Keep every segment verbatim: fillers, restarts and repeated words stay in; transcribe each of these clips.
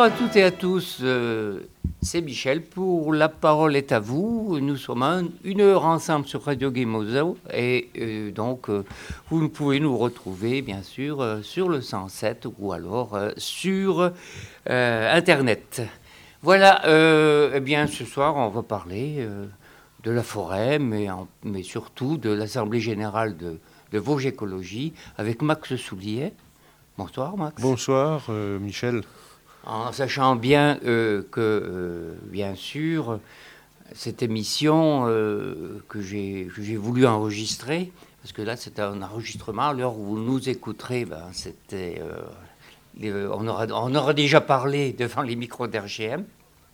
Bonsoir à toutes et à tous, euh, c'est Michel pour La Parole est à vous. Nous sommes un, une heure ensemble sur Radio Guémozo et euh, donc euh, vous pouvez nous retrouver bien sûr euh, sur le cent sept ou alors euh, sur euh, Internet. Voilà, euh, eh bien ce soir on va parler euh, de la forêt mais, en, mais surtout de l'Assemblée Générale de, de Vosges Écologie avec Max Soulier. Bonsoir Max. Bonsoir euh, Michel. En sachant bien euh, que, euh, bien sûr, cette émission euh, que j'ai que j'ai voulu enregistrer, parce que là c'est un enregistrement, à l'heure où vous nous écouterez, ben, c'était, euh, les, on, aura, on aura déjà parlé devant les micros d'R G M.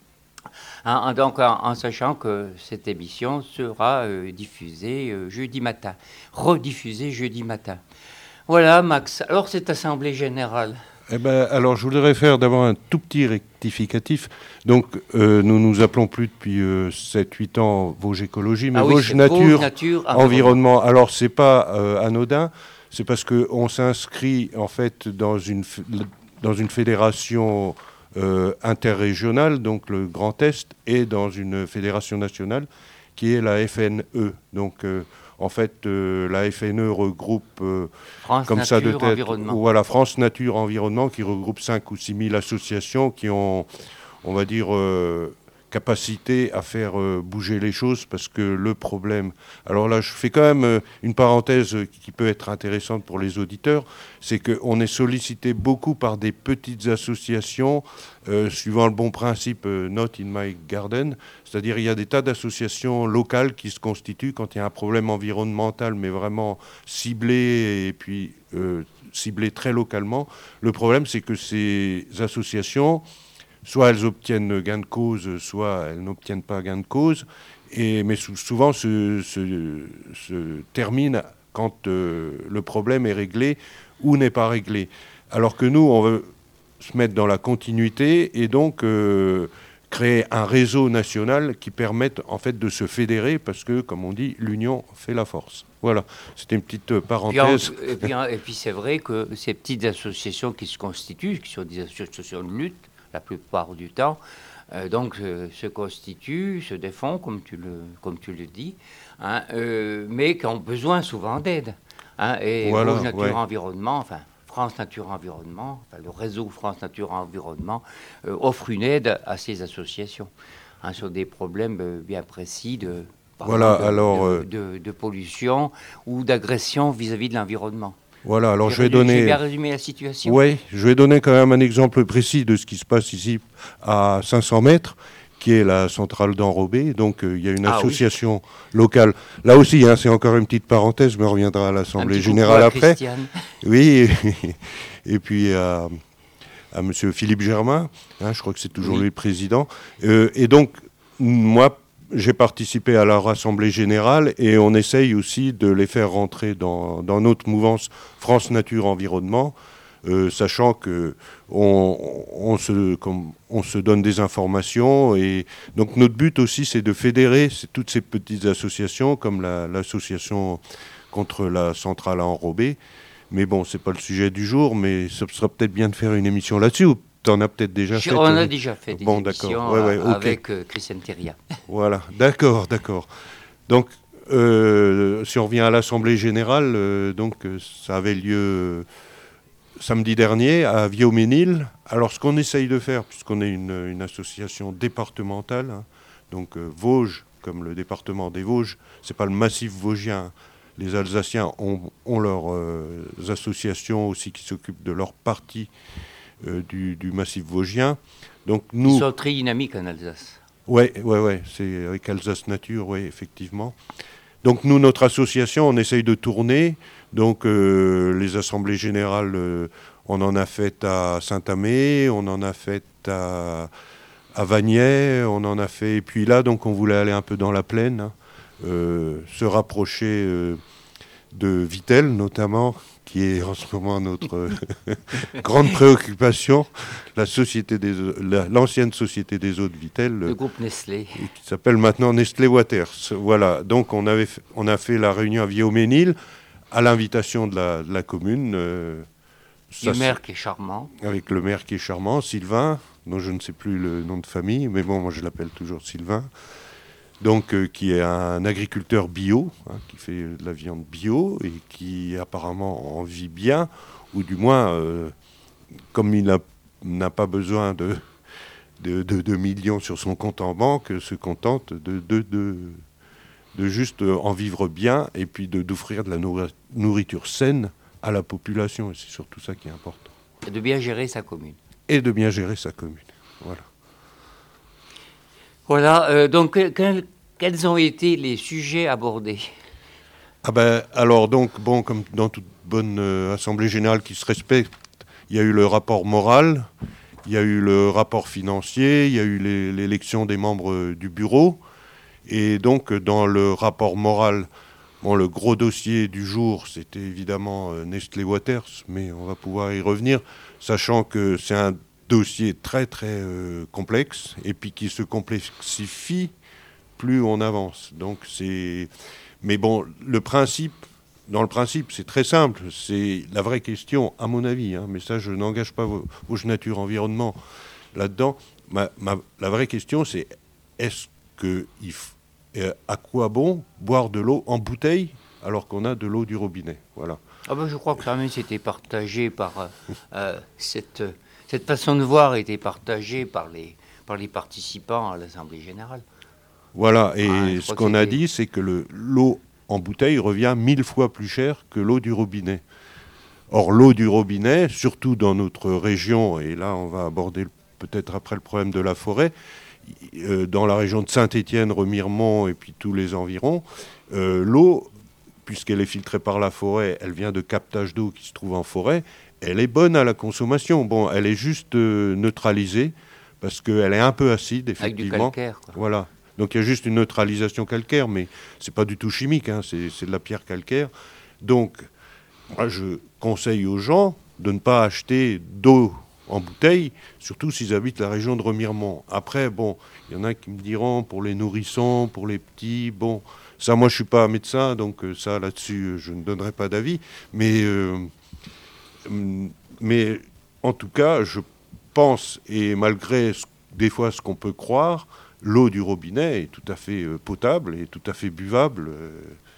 Hein, donc en, en sachant que cette émission sera euh, diffusée euh, jeudi matin, rediffusée jeudi matin. Voilà Max, alors cette assemblée générale. Eh ben, alors, je voudrais faire d'abord un tout petit rectificatif. Donc, euh, nous nous appelons plus depuis euh, sept huit ans Vosges Écologie, mais ah oui, Vosges Nature, Vosges Nature Environnement. environnement. Alors, c'est pas euh, anodin, c'est parce qu'on s'inscrit en fait dans une, dans une fédération euh, interrégionale, donc le Grand Est, et dans une fédération nationale qui est la F N E. Donc, euh, En fait, euh, la F N E regroupe, euh, France comme Nature, ça de tête, Environnement. Voilà, France Nature Environnement, qui regroupe cinq ou six mille associations qui ont, on va dire, euh, capacité à faire euh, bouger les choses, parce que le problème... Alors là, je fais quand même euh, une parenthèse qui peut être intéressante pour les auditeurs, c'est qu'on est sollicité beaucoup par des petites associations, euh, suivant le bon principe euh, Not in my garden, c'est-à-dire il y a des tas d'associations locales qui se constituent quand il y a un problème environnemental, mais vraiment ciblé, et puis euh, ciblé très localement. Le problème, c'est que ces associations... soit elles obtiennent gain de cause, soit elles n'obtiennent pas gain de cause, et, mais sou- souvent se, se, se termine quand euh, le problème est réglé ou n'est pas réglé. Alors que nous, on veut se mettre dans la continuité et donc euh, créer un réseau national qui permette en fait de se fédérer, parce que, comme on dit, l'union fait la force. Voilà, c'était une petite parenthèse. Et puis, et puis c'est vrai que ces petites associations qui se constituent, qui sont des associations de lutte, la plupart du temps, euh, donc euh, se constituent, se défendent, comme tu le, comme tu le dis, hein, euh, mais qui ont besoin souvent d'aide. Hein, et Voilà, Vosges Nature ouais. Environnement, enfin France Nature Environnement, enfin, le réseau France Nature Environnement euh, offre une aide à ces associations hein, sur des problèmes euh, bien précis de, Voilà, de, alors, de, euh, de, de pollution ou d'agression vis-à-vis de l'environnement. Voilà, alors J'ai je vais résumé- donner... J'ai bien résumé la situation. Oui, je vais donner quand même un exemple précis de ce qui se passe ici à cinq cents mètres, qui est la centrale d'Enrobé. Donc euh, il y a une Ah association locale. Là aussi, hein, c'est encore une petite parenthèse, mais on reviendra à Un l'Assemblée petit générale coucou à après. Christiane. Oui, et, et puis à, à M. Philippe Germain, hein, je crois que c'est toujours Oui. lui le président. Euh, et donc, moi, j'ai participé à leur assemblée générale et on essaye aussi de les faire rentrer dans, dans notre mouvance France Nature Environnement, euh, sachant que on, on, se, comme, on se donne des informations. Et donc notre but aussi, c'est de fédérer toutes ces petites associations, comme la, l'association contre la centrale à Enrobé. Mais bon, c'est pas le sujet du jour, mais ce sera peut-être bien de faire une émission là-dessus. Ou t'en as peut-être déjà Je- fait. on a euh, déjà fait des bon, émissions d'accord. Ouais, ouais, euh, ok. avec euh, Christiane Thériat. Voilà, d'accord, d'accord. Donc, euh, si on revient à l'Assemblée générale, euh, donc euh, ça avait lieu euh, samedi dernier à Viauménil. Alors, ce qu'on essaye de faire, puisqu'on est une, une association départementale, hein, donc euh, Vosges, comme le département des Vosges, c'est pas le massif vosgien. Les Alsaciens ont, ont leurs euh, associations aussi qui s'occupent de leur partie euh, du, du massif vosgien. Donc nous, Ils sont très dynamiques en Alsace. Oui, ouais, ouais, c'est avec Alsace Nature, oui, effectivement. Donc nous, notre association, on essaye de tourner. Donc euh, les assemblées générales, euh, on en a fait à Saint-Amé, on en a fait à, à Vagney, on en a fait... Et puis là, donc on voulait aller un peu dans la plaine, hein, euh, se rapprocher euh, de Vittel, notamment, qui est en ce moment notre grande préoccupation, la société des, la, l'ancienne société des eaux de Vittel, Le groupe Nestlé. qui s'appelle maintenant Nestlé Waters. Voilà, donc on, avait, on a fait la réunion à Viauménil, à l'invitation de la, de la commune. Euh, Du maire qui est charmant. Avec le maire qui est charmant, Sylvain, dont je ne sais plus le nom de famille, mais bon, moi je l'appelle toujours Sylvain, donc euh, qui est un agriculteur bio, hein, qui fait de la viande bio et qui apparemment en vit bien, ou du moins, euh, comme il a, n'a pas besoin de, de, de, de millions sur son compte en banque, se contente de, de, de, de juste en vivre bien et puis de, d'offrir de la nourriture saine à la population. Et c'est surtout ça qui est important. Et de bien gérer sa commune. Et de bien gérer sa commune. Voilà. Voilà, euh, donc quels, quels ont été les sujets abordés? Ah ben, alors donc, bon, comme dans toute bonne euh, assemblée générale qui se respecte, il y a eu le rapport moral, il y a eu le rapport financier, il y a eu les, l'élection des membres euh, du bureau. Et donc, dans le rapport moral, bon, le gros dossier du jour, c'était évidemment euh, Nestlé Waters, mais on va pouvoir y revenir, sachant que c'est un dossier très très euh, complexe et puis qui se complexifie plus on avance. Donc c'est, mais bon, le principe, dans le principe, c'est très simple. C'est la vraie question, à mon avis. Hein, mais ça, je n'engage pas vos, vos nature environnement là-dedans. Ma, ma, la vraie question, c'est est-ce que il f... euh, à quoi bon boire de l'eau en bouteille alors qu'on a de l'eau du robinet? Voilà. Ah ben, je crois que quand même c'était partagé par euh, euh, cette Cette façon de voir a été partagée par les, par les participants à l'Assemblée générale. Voilà, et ah, ce qu'on a dit, c'est que le, l'eau en bouteille revient mille fois plus cher que l'eau du robinet. Or, l'eau du robinet, surtout dans notre région, et là on va aborder peut-être après le problème de la forêt, euh, dans la région de Saint-Étienne, Remiremont et puis tous les environs, euh, l'eau, puisqu'elle est filtrée par la forêt, elle vient de captage d'eau qui se trouve en forêt, elle est bonne à la consommation. Bon, elle est juste euh, neutralisée parce qu'elle est un peu acide, effectivement. Avec du calcaire, quoi. Voilà. Donc il y a juste une neutralisation calcaire, mais c'est pas du tout chimique, hein, c'est, c'est de la pierre calcaire. Donc, moi, je conseille aux gens de ne pas acheter d'eau en bouteille, surtout s'ils habitent la région de Remiremont. Après, bon, il y en a qui me diront pour les nourrissons, pour les petits, bon, ça, moi, je suis pas médecin, donc euh, ça, là-dessus, je ne donnerai pas d'avis, mais... Euh, Mais en tout cas, je pense, et malgré des fois ce qu'on peut croire, l'eau du robinet est tout à fait euh, potable et tout à fait buvable. Euh,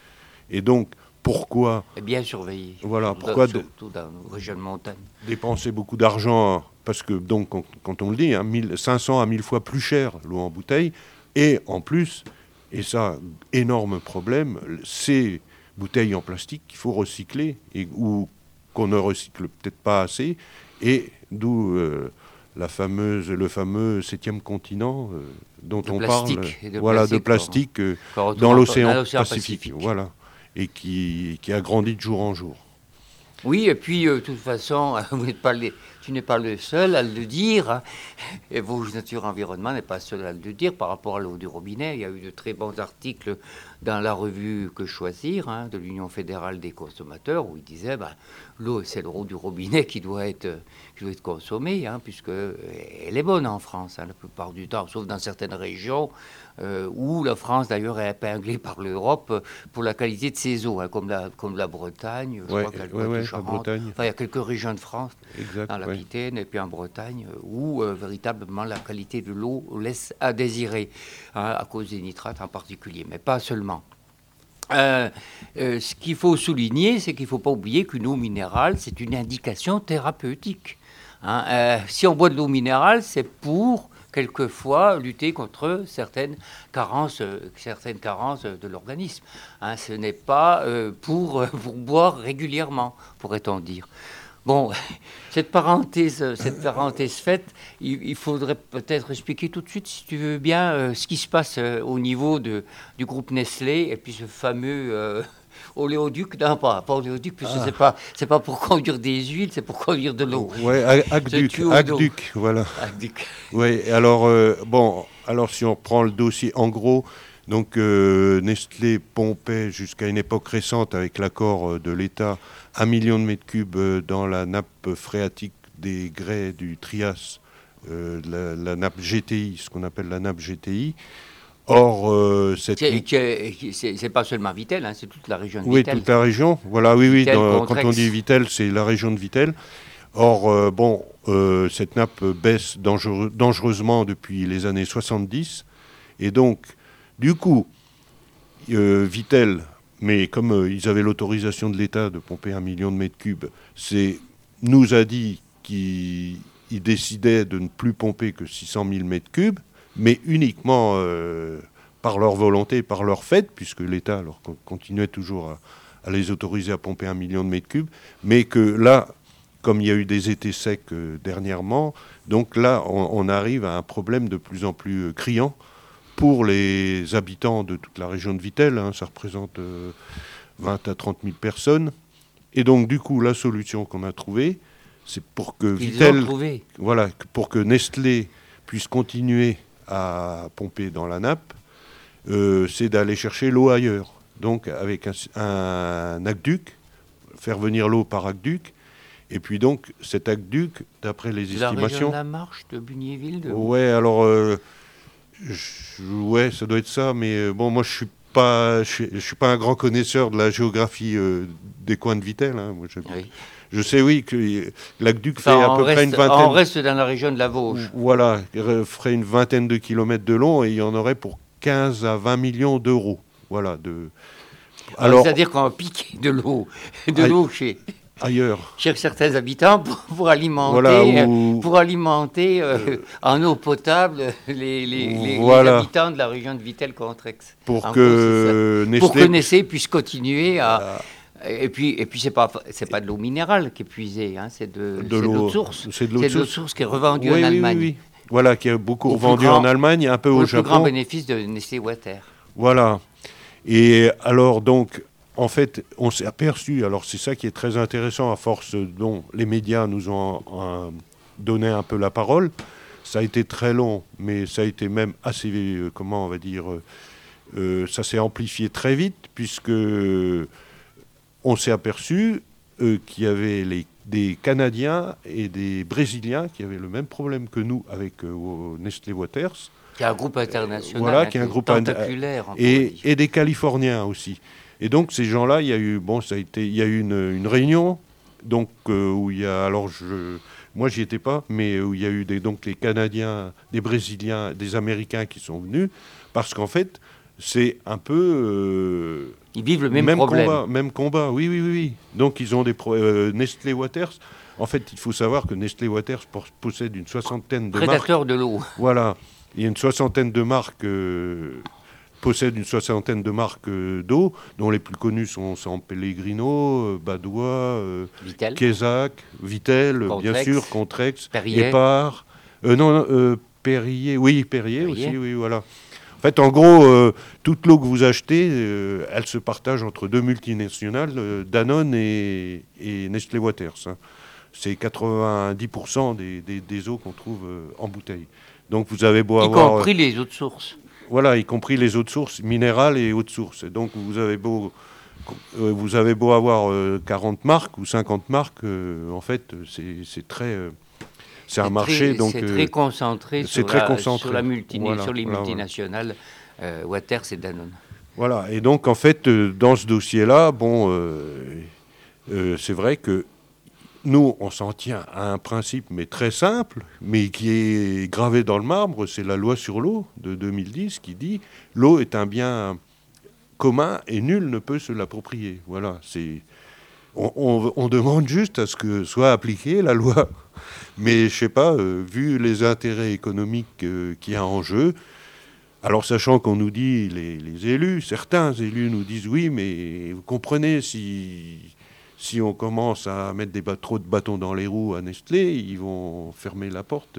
et donc, pourquoi... Et bien surveillée. Voilà, pourquoi surtout dans nos régions de montagne. Dépenser beaucoup d'argent, parce que, donc, quand, quand on le dit, hein, cinq cents à mille fois plus cher l'eau en bouteille, et en plus, et ça, énorme problème, ces bouteilles en plastique qu'il faut recycler, et, ou qu'on ne recycle peut-être pas assez, et d'où euh, la fameuse, le fameux septième continent euh, dont de on plastique, parle, de voilà, plastique, de plastique euh, quand dans l'océan, l'océan Pacifique, Pacifique, voilà, et qui, qui a grandi de jour en jour. Oui, et puis, euh, de toute façon, vous n'êtes pas les, tu n'es pas le seul à le dire, hein, et vos Nature Environnement n'est pas seul à le dire par rapport à l'eau du robinet. Il y a eu de très bons articles dans la revue Que Choisir, hein, de l'Union fédérale des consommateurs, où ils disaient ben, l'eau, c'est l'eau du robinet qui doit être, qui doit être consommée, hein, puisqu'elle est bonne en France, hein, la plupart du temps, sauf dans certaines régions, euh, où la France, d'ailleurs, est épinglée par l'Europe pour la qualité de ses eaux, hein, comme, la, comme la Bretagne, je ouais, crois qu'elle ouais, ouais, la Bretagne. Enfin, il y a quelques régions de France, exact, dans l'Aquitaine ouais. et puis en Bretagne, où euh, véritablement la qualité de l'eau laisse à désirer, hein, à cause des nitrates en particulier, mais pas seulement. Euh, euh, ce qu'il faut souligner, c'est qu'il ne faut pas oublier qu'une eau minérale, c'est une indication thérapeutique. Hein. Euh, si on boit de l'eau minérale, c'est pour, quelquefois, lutter contre certaines carences, euh, certaines carences de l'organisme. Hein. Ce n'est pas euh, pour, pour boire régulièrement, pourrait-on dire. Bon, cette parenthèse, cette parenthèse faite, il, il faudrait peut-être expliquer tout de suite, si tu veux bien, euh, ce qui se passe euh, au niveau de, du groupe Nestlé et puis ce fameux euh, oléoduc. Non, pas, pas oléoduc, puisque ah. c'est pas, c'est pas pour conduire des huiles, c'est pour conduire de l'eau. Oui, aqueduc, aqueduc, voilà. Aqueduc. Oui, alors, euh, bon, alors si on reprend le dossier en gros, donc euh, Nestlé pompait jusqu'à une époque récente, avec l'accord de l'État, un million de mètres cubes dans la nappe phréatique des grès du Trias, euh, la, la nappe G T I, ce qu'on appelle la nappe G T I. Or, euh, cette... c'est, c'est, c'est pas seulement Vittel, hein, c'est toute la région de oui, Vittel. Oui, toute la région. Voilà, oui, Vittel, oui. Dans, quand on dit Vittel, c'est la région de Vittel. Or, euh, bon, euh, cette nappe baisse dangereux, dangereusement depuis les années soixante-dix. Et donc, du coup, euh, Vittel, mais comme euh, ils avaient l'autorisation de l'État de pomper un million de mètres cubes, c'est, nous a dit qu'il décidait de ne plus pomper que six cent mille mètres cubes, mais uniquement euh, par leur volonté, par leur fait, puisque l'État leur continuait toujours à, à les autoriser à pomper un million de mètres cubes, mais que là, comme il y a eu des étés secs euh, dernièrement, donc là, on, on arrive à un problème de plus en plus euh, criant pour les habitants de toute la région de Vittel. Hein, ça représente euh, vingt à trente mille personnes. Et donc, du coup, la solution qu'on a trouvée, c'est pour que Ils Vittel, ont trouvé. voilà, pour que Nestlé puisse continuer à pomper dans la nappe, euh, c'est d'aller chercher l'eau ailleurs. Donc, avec un, un aqueduc, faire venir l'eau par aqueduc. Et puis donc, cet aqueduc, d'après les De estimations... la région de la Marche, de Bugnéville de... Ouais, alors... Euh, je, ouais, ça doit être ça, mais euh, bon, moi, je suis pas, je, je suis pas un grand connaisseur de la géographie euh, des coins de Vittel. Hein. Moi, je, Oui. je sais, oui, que l'aqueduc fait Enfin, à peu reste, près une vingtaine... On reste dans la région de la Vosges. Voilà, ferait une vingtaine de kilomètres de long et il y en aurait pour quinze à vingt millions d'euros. Voilà, de... Alors, c'est-à-dire qu'on va piquer de l'eau, de l'eau chez... ailleurs. Chez certains habitants pour, pour alimenter, voilà, où... pour alimenter euh, euh, en eau potable les, les, les, voilà. les habitants de la région de Vittel-Contrex. Pour que, Nestlé... pour que Nestlé puisse continuer à... Euh... Et puis, et puis c'est pas, c'est pas de l'eau minérale qui est puisée, hein, c'est de, de, l'eau de source. C'est de l'eau de, de source qui est revendue oui, en Allemagne. Oui, oui, oui. Voilà, qui est beaucoup revendue en Allemagne, un peu au Japon. Le plus grand bénéfice de Nestlé Water. Voilà. Et alors donc... En fait, on s'est aperçu, alors c'est ça qui est très intéressant, à force dont les médias nous ont euh, donné un peu la parole. Ça a été très long, mais ça a été même assez, euh, comment on va dire, euh, ça s'est amplifié très vite, puisque on s'est aperçu euh, qu'il y avait les, des Canadiens et des Brésiliens qui avaient le même problème que nous avec euh, Nestlé Waters. Qui est un groupe international, voilà, hein, qui est un groupe tentaculaire. Et, et des Californiens aussi. Et donc ces gens-là, il y a eu, bon, ça a été, il y a eu une, une réunion, donc euh, où il y a, alors je, moi j'y étais pas, mais où il y a eu des, donc les Canadiens, des Brésiliens, des Américains qui sont venus, parce qu'en fait c'est un peu, euh, ils vivent le même, même problème. combat, même combat, oui, oui, oui, oui. Donc ils ont des pro- euh, Nestlé Waters. En fait, il faut savoir que Nestlé Waters possède une soixantaine de Prédateur marques. de l'eau. Voilà, il y a une soixantaine de marques. Euh, possède une soixantaine de marques euh, d'eau, dont les plus connues sont San Pellegrino, euh, Badois, euh, Vittel, Quézac, Vittel, Contrex, bien sûr, Contrex, Perrier. Épar, euh, non, euh, Perrier, oui, Perrier, Perrier aussi, oui, voilà. En fait, en gros, euh, toute l'eau que vous achetez, euh, elle se partage entre deux multinationales, euh, Danone et, et Nestlé Waters. Hein. C'est quatre-vingt-dix pour cent des, des, des eaux qu'on trouve euh, en bouteille. Donc vous avez beau y avoir... Y compris euh, les eaux de source. Voilà, y compris les eaux de source, minérales et eaux de source. Et donc vous avez beau, euh, vous avez beau avoir euh, quarante marques ou cinquante marques, euh, en fait, c'est, c'est très... Euh, c'est un marché, très, donc... C'est euh, très concentré, c'est sur, très la, concentré. Sur, la multine, voilà, sur les voilà, multinationales, euh, Waters et Danone. Voilà, et donc en fait, euh, dans ce dossier-là, bon, euh, euh, c'est vrai que nous, on s'en tient à un principe, mais très simple, mais qui est gravé dans le marbre, c'est la loi sur l'eau de deux mille dix qui dit « l'eau est un bien commun et nul ne peut se l'approprier ». Voilà, c'est... On, on, on demande juste à ce que soit appliquée la loi. Mais je sais pas, euh, vu les intérêts économiques euh, qu'il y a en jeu, alors sachant qu'on nous dit, les, les élus, certains élus nous disent « oui, mais vous comprenez, si... » Si on commence à mettre des bat- trop de bâtons dans les roues à Nestlé, ils vont fermer la porte.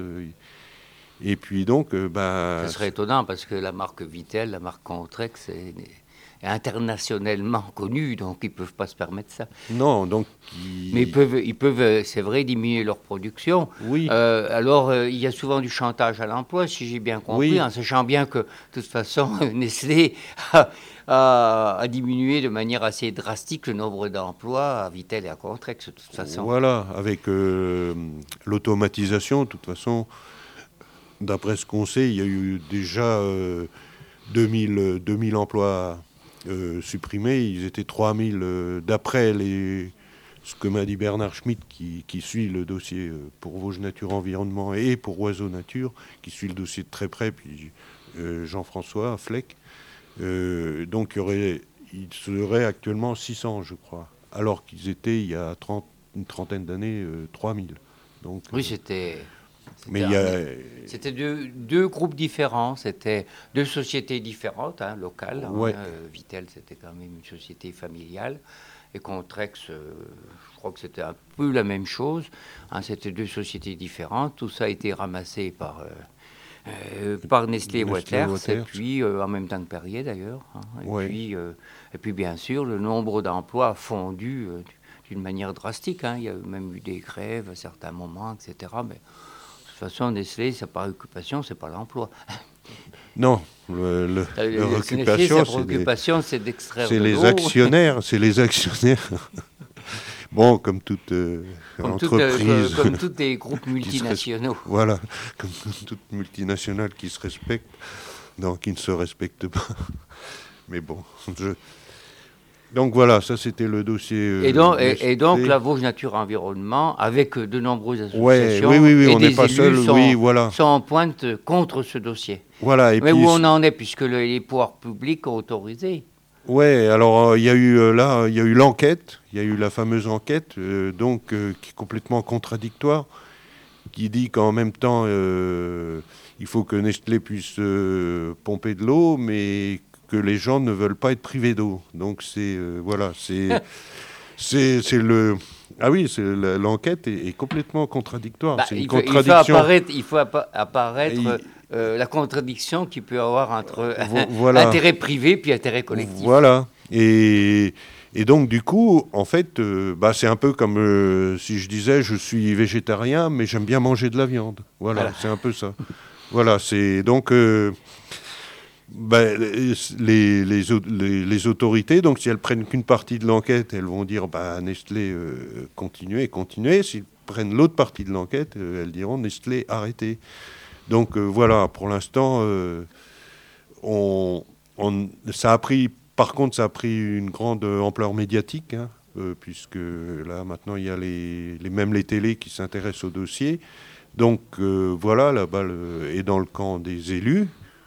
Et puis donc, euh, bah... Ça serait étonnant parce que la marque Vittel, la marque Contrex est, est internationellement connue, donc ils ne peuvent pas se permettre ça. Non, donc... Ils... Mais ils peuvent, ils peuvent, c'est vrai, diminuer leur production. Oui. Euh, alors, euh, il y a souvent du chantage à l'emploi, si j'ai bien compris, oui. en sachant bien que, de toute façon, Nestlé... a, A, a diminué de manière assez drastique le nombre d'emplois à Vittel et à Contrex, de toute façon. Voilà, avec euh, l'automatisation, de toute façon, d'après ce qu'on sait, il y a eu déjà euh, deux mille emplois euh, supprimés. Ils étaient trois mille euh, d'après les, ce que m'a dit Bernard Schmitt, qui, qui suit le dossier pour Vosges Nature Environnement et pour Oiseaux Nature, qui suit le dossier de très près, puis euh, Jean-François Fleck. Euh, donc il y aurait, il serait actuellement six cents, je crois, alors qu'ils étaient il y a trente, une trentaine d'années euh, trois mille. Donc, oui, c'était... Mais il y a... C'était deux, deux groupes différents, c'était deux sociétés différentes, hein, locales. Ouais. Hein, euh, Vittel, c'était quand même une société familiale. Et Contrex, euh, je crois que c'était un peu la même chose. Hein, c'était deux sociétés différentes. Tout ça a été ramassé par, euh, euh, par Nestlé, Nestlé Waters, Waters, et puis euh, en même temps que Perrier d'ailleurs. Hein, et, ouais. puis, euh, et puis bien sûr, le nombre d'emplois a fondu euh, d'une manière drastique. Hein. Il y a même eu des grèves à certains moments, et cetera. Mais, de toute façon, Nestlé, sa préoccupation, c'est pas l'emploi. Non, le, le, le, leur occupation, Nestlé, sa préoccupation, c'est d'extraire de l'eau. C'est les actionnaires, c'est les actionnaires. Bon, comme toute euh, comme entreprise. Toute, euh, comme tous les groupes multinationaux. Voilà, comme toute multinationale qui se respecte, non, qui ne se respecte pas. Mais bon, je... Donc voilà, ça c'était le dossier. Euh, et, donc, et, et donc la Vosges Nature Environnement, avec de nombreuses associations, ouais, oui, oui, oui, et on des n'est pas élus seul, sont, oui, voilà. sont en pointe contre ce dossier. Voilà, et Mais puis, où on en est, puisque le, les pouvoirs publics ont autorisé. Ouais, alors il euh, y a eu euh, là, il y a eu l'enquête, il y a eu la fameuse enquête, euh, donc euh, qui est complètement contradictoire, qui dit qu'en même temps euh, il faut que Nestlé puisse euh, pomper de l'eau, mais que les gens ne veulent pas être privés d'eau. Donc c'est euh, voilà, c'est c'est c'est le ah oui, c'est l'enquête est, est complètement contradictoire. Bah, c'est une il, faut, contradiction. il faut apparaître, il faut appa apparaître il, euh, la contradiction qu'il peut y avoir entre voilà. intérêt privé puis intérêt collectif. Voilà. Et Et donc, du coup, en fait, euh, bah, c'est un peu comme euh, si je disais je suis végétarien, mais j'aime bien manger de la viande. Voilà, voilà. C'est un peu ça. Voilà, c'est donc euh, bah, les, les, les, les autorités, donc si elles prennent qu'une partie de l'enquête, elles vont dire bah, Nestlé, euh, continuez, continuez. S'ils prennent l'autre partie de l'enquête, euh, elles diront Nestlé, arrêtez. Donc, euh, voilà, pour l'instant, euh, on, on, ça a pris. Par contre, ça a pris une grande ampleur médiatique, hein, euh, puisque là, maintenant, il y a les, les, même les télés qui s'intéressent au dossier. Donc, euh, voilà, la balle est dans le camp des élus.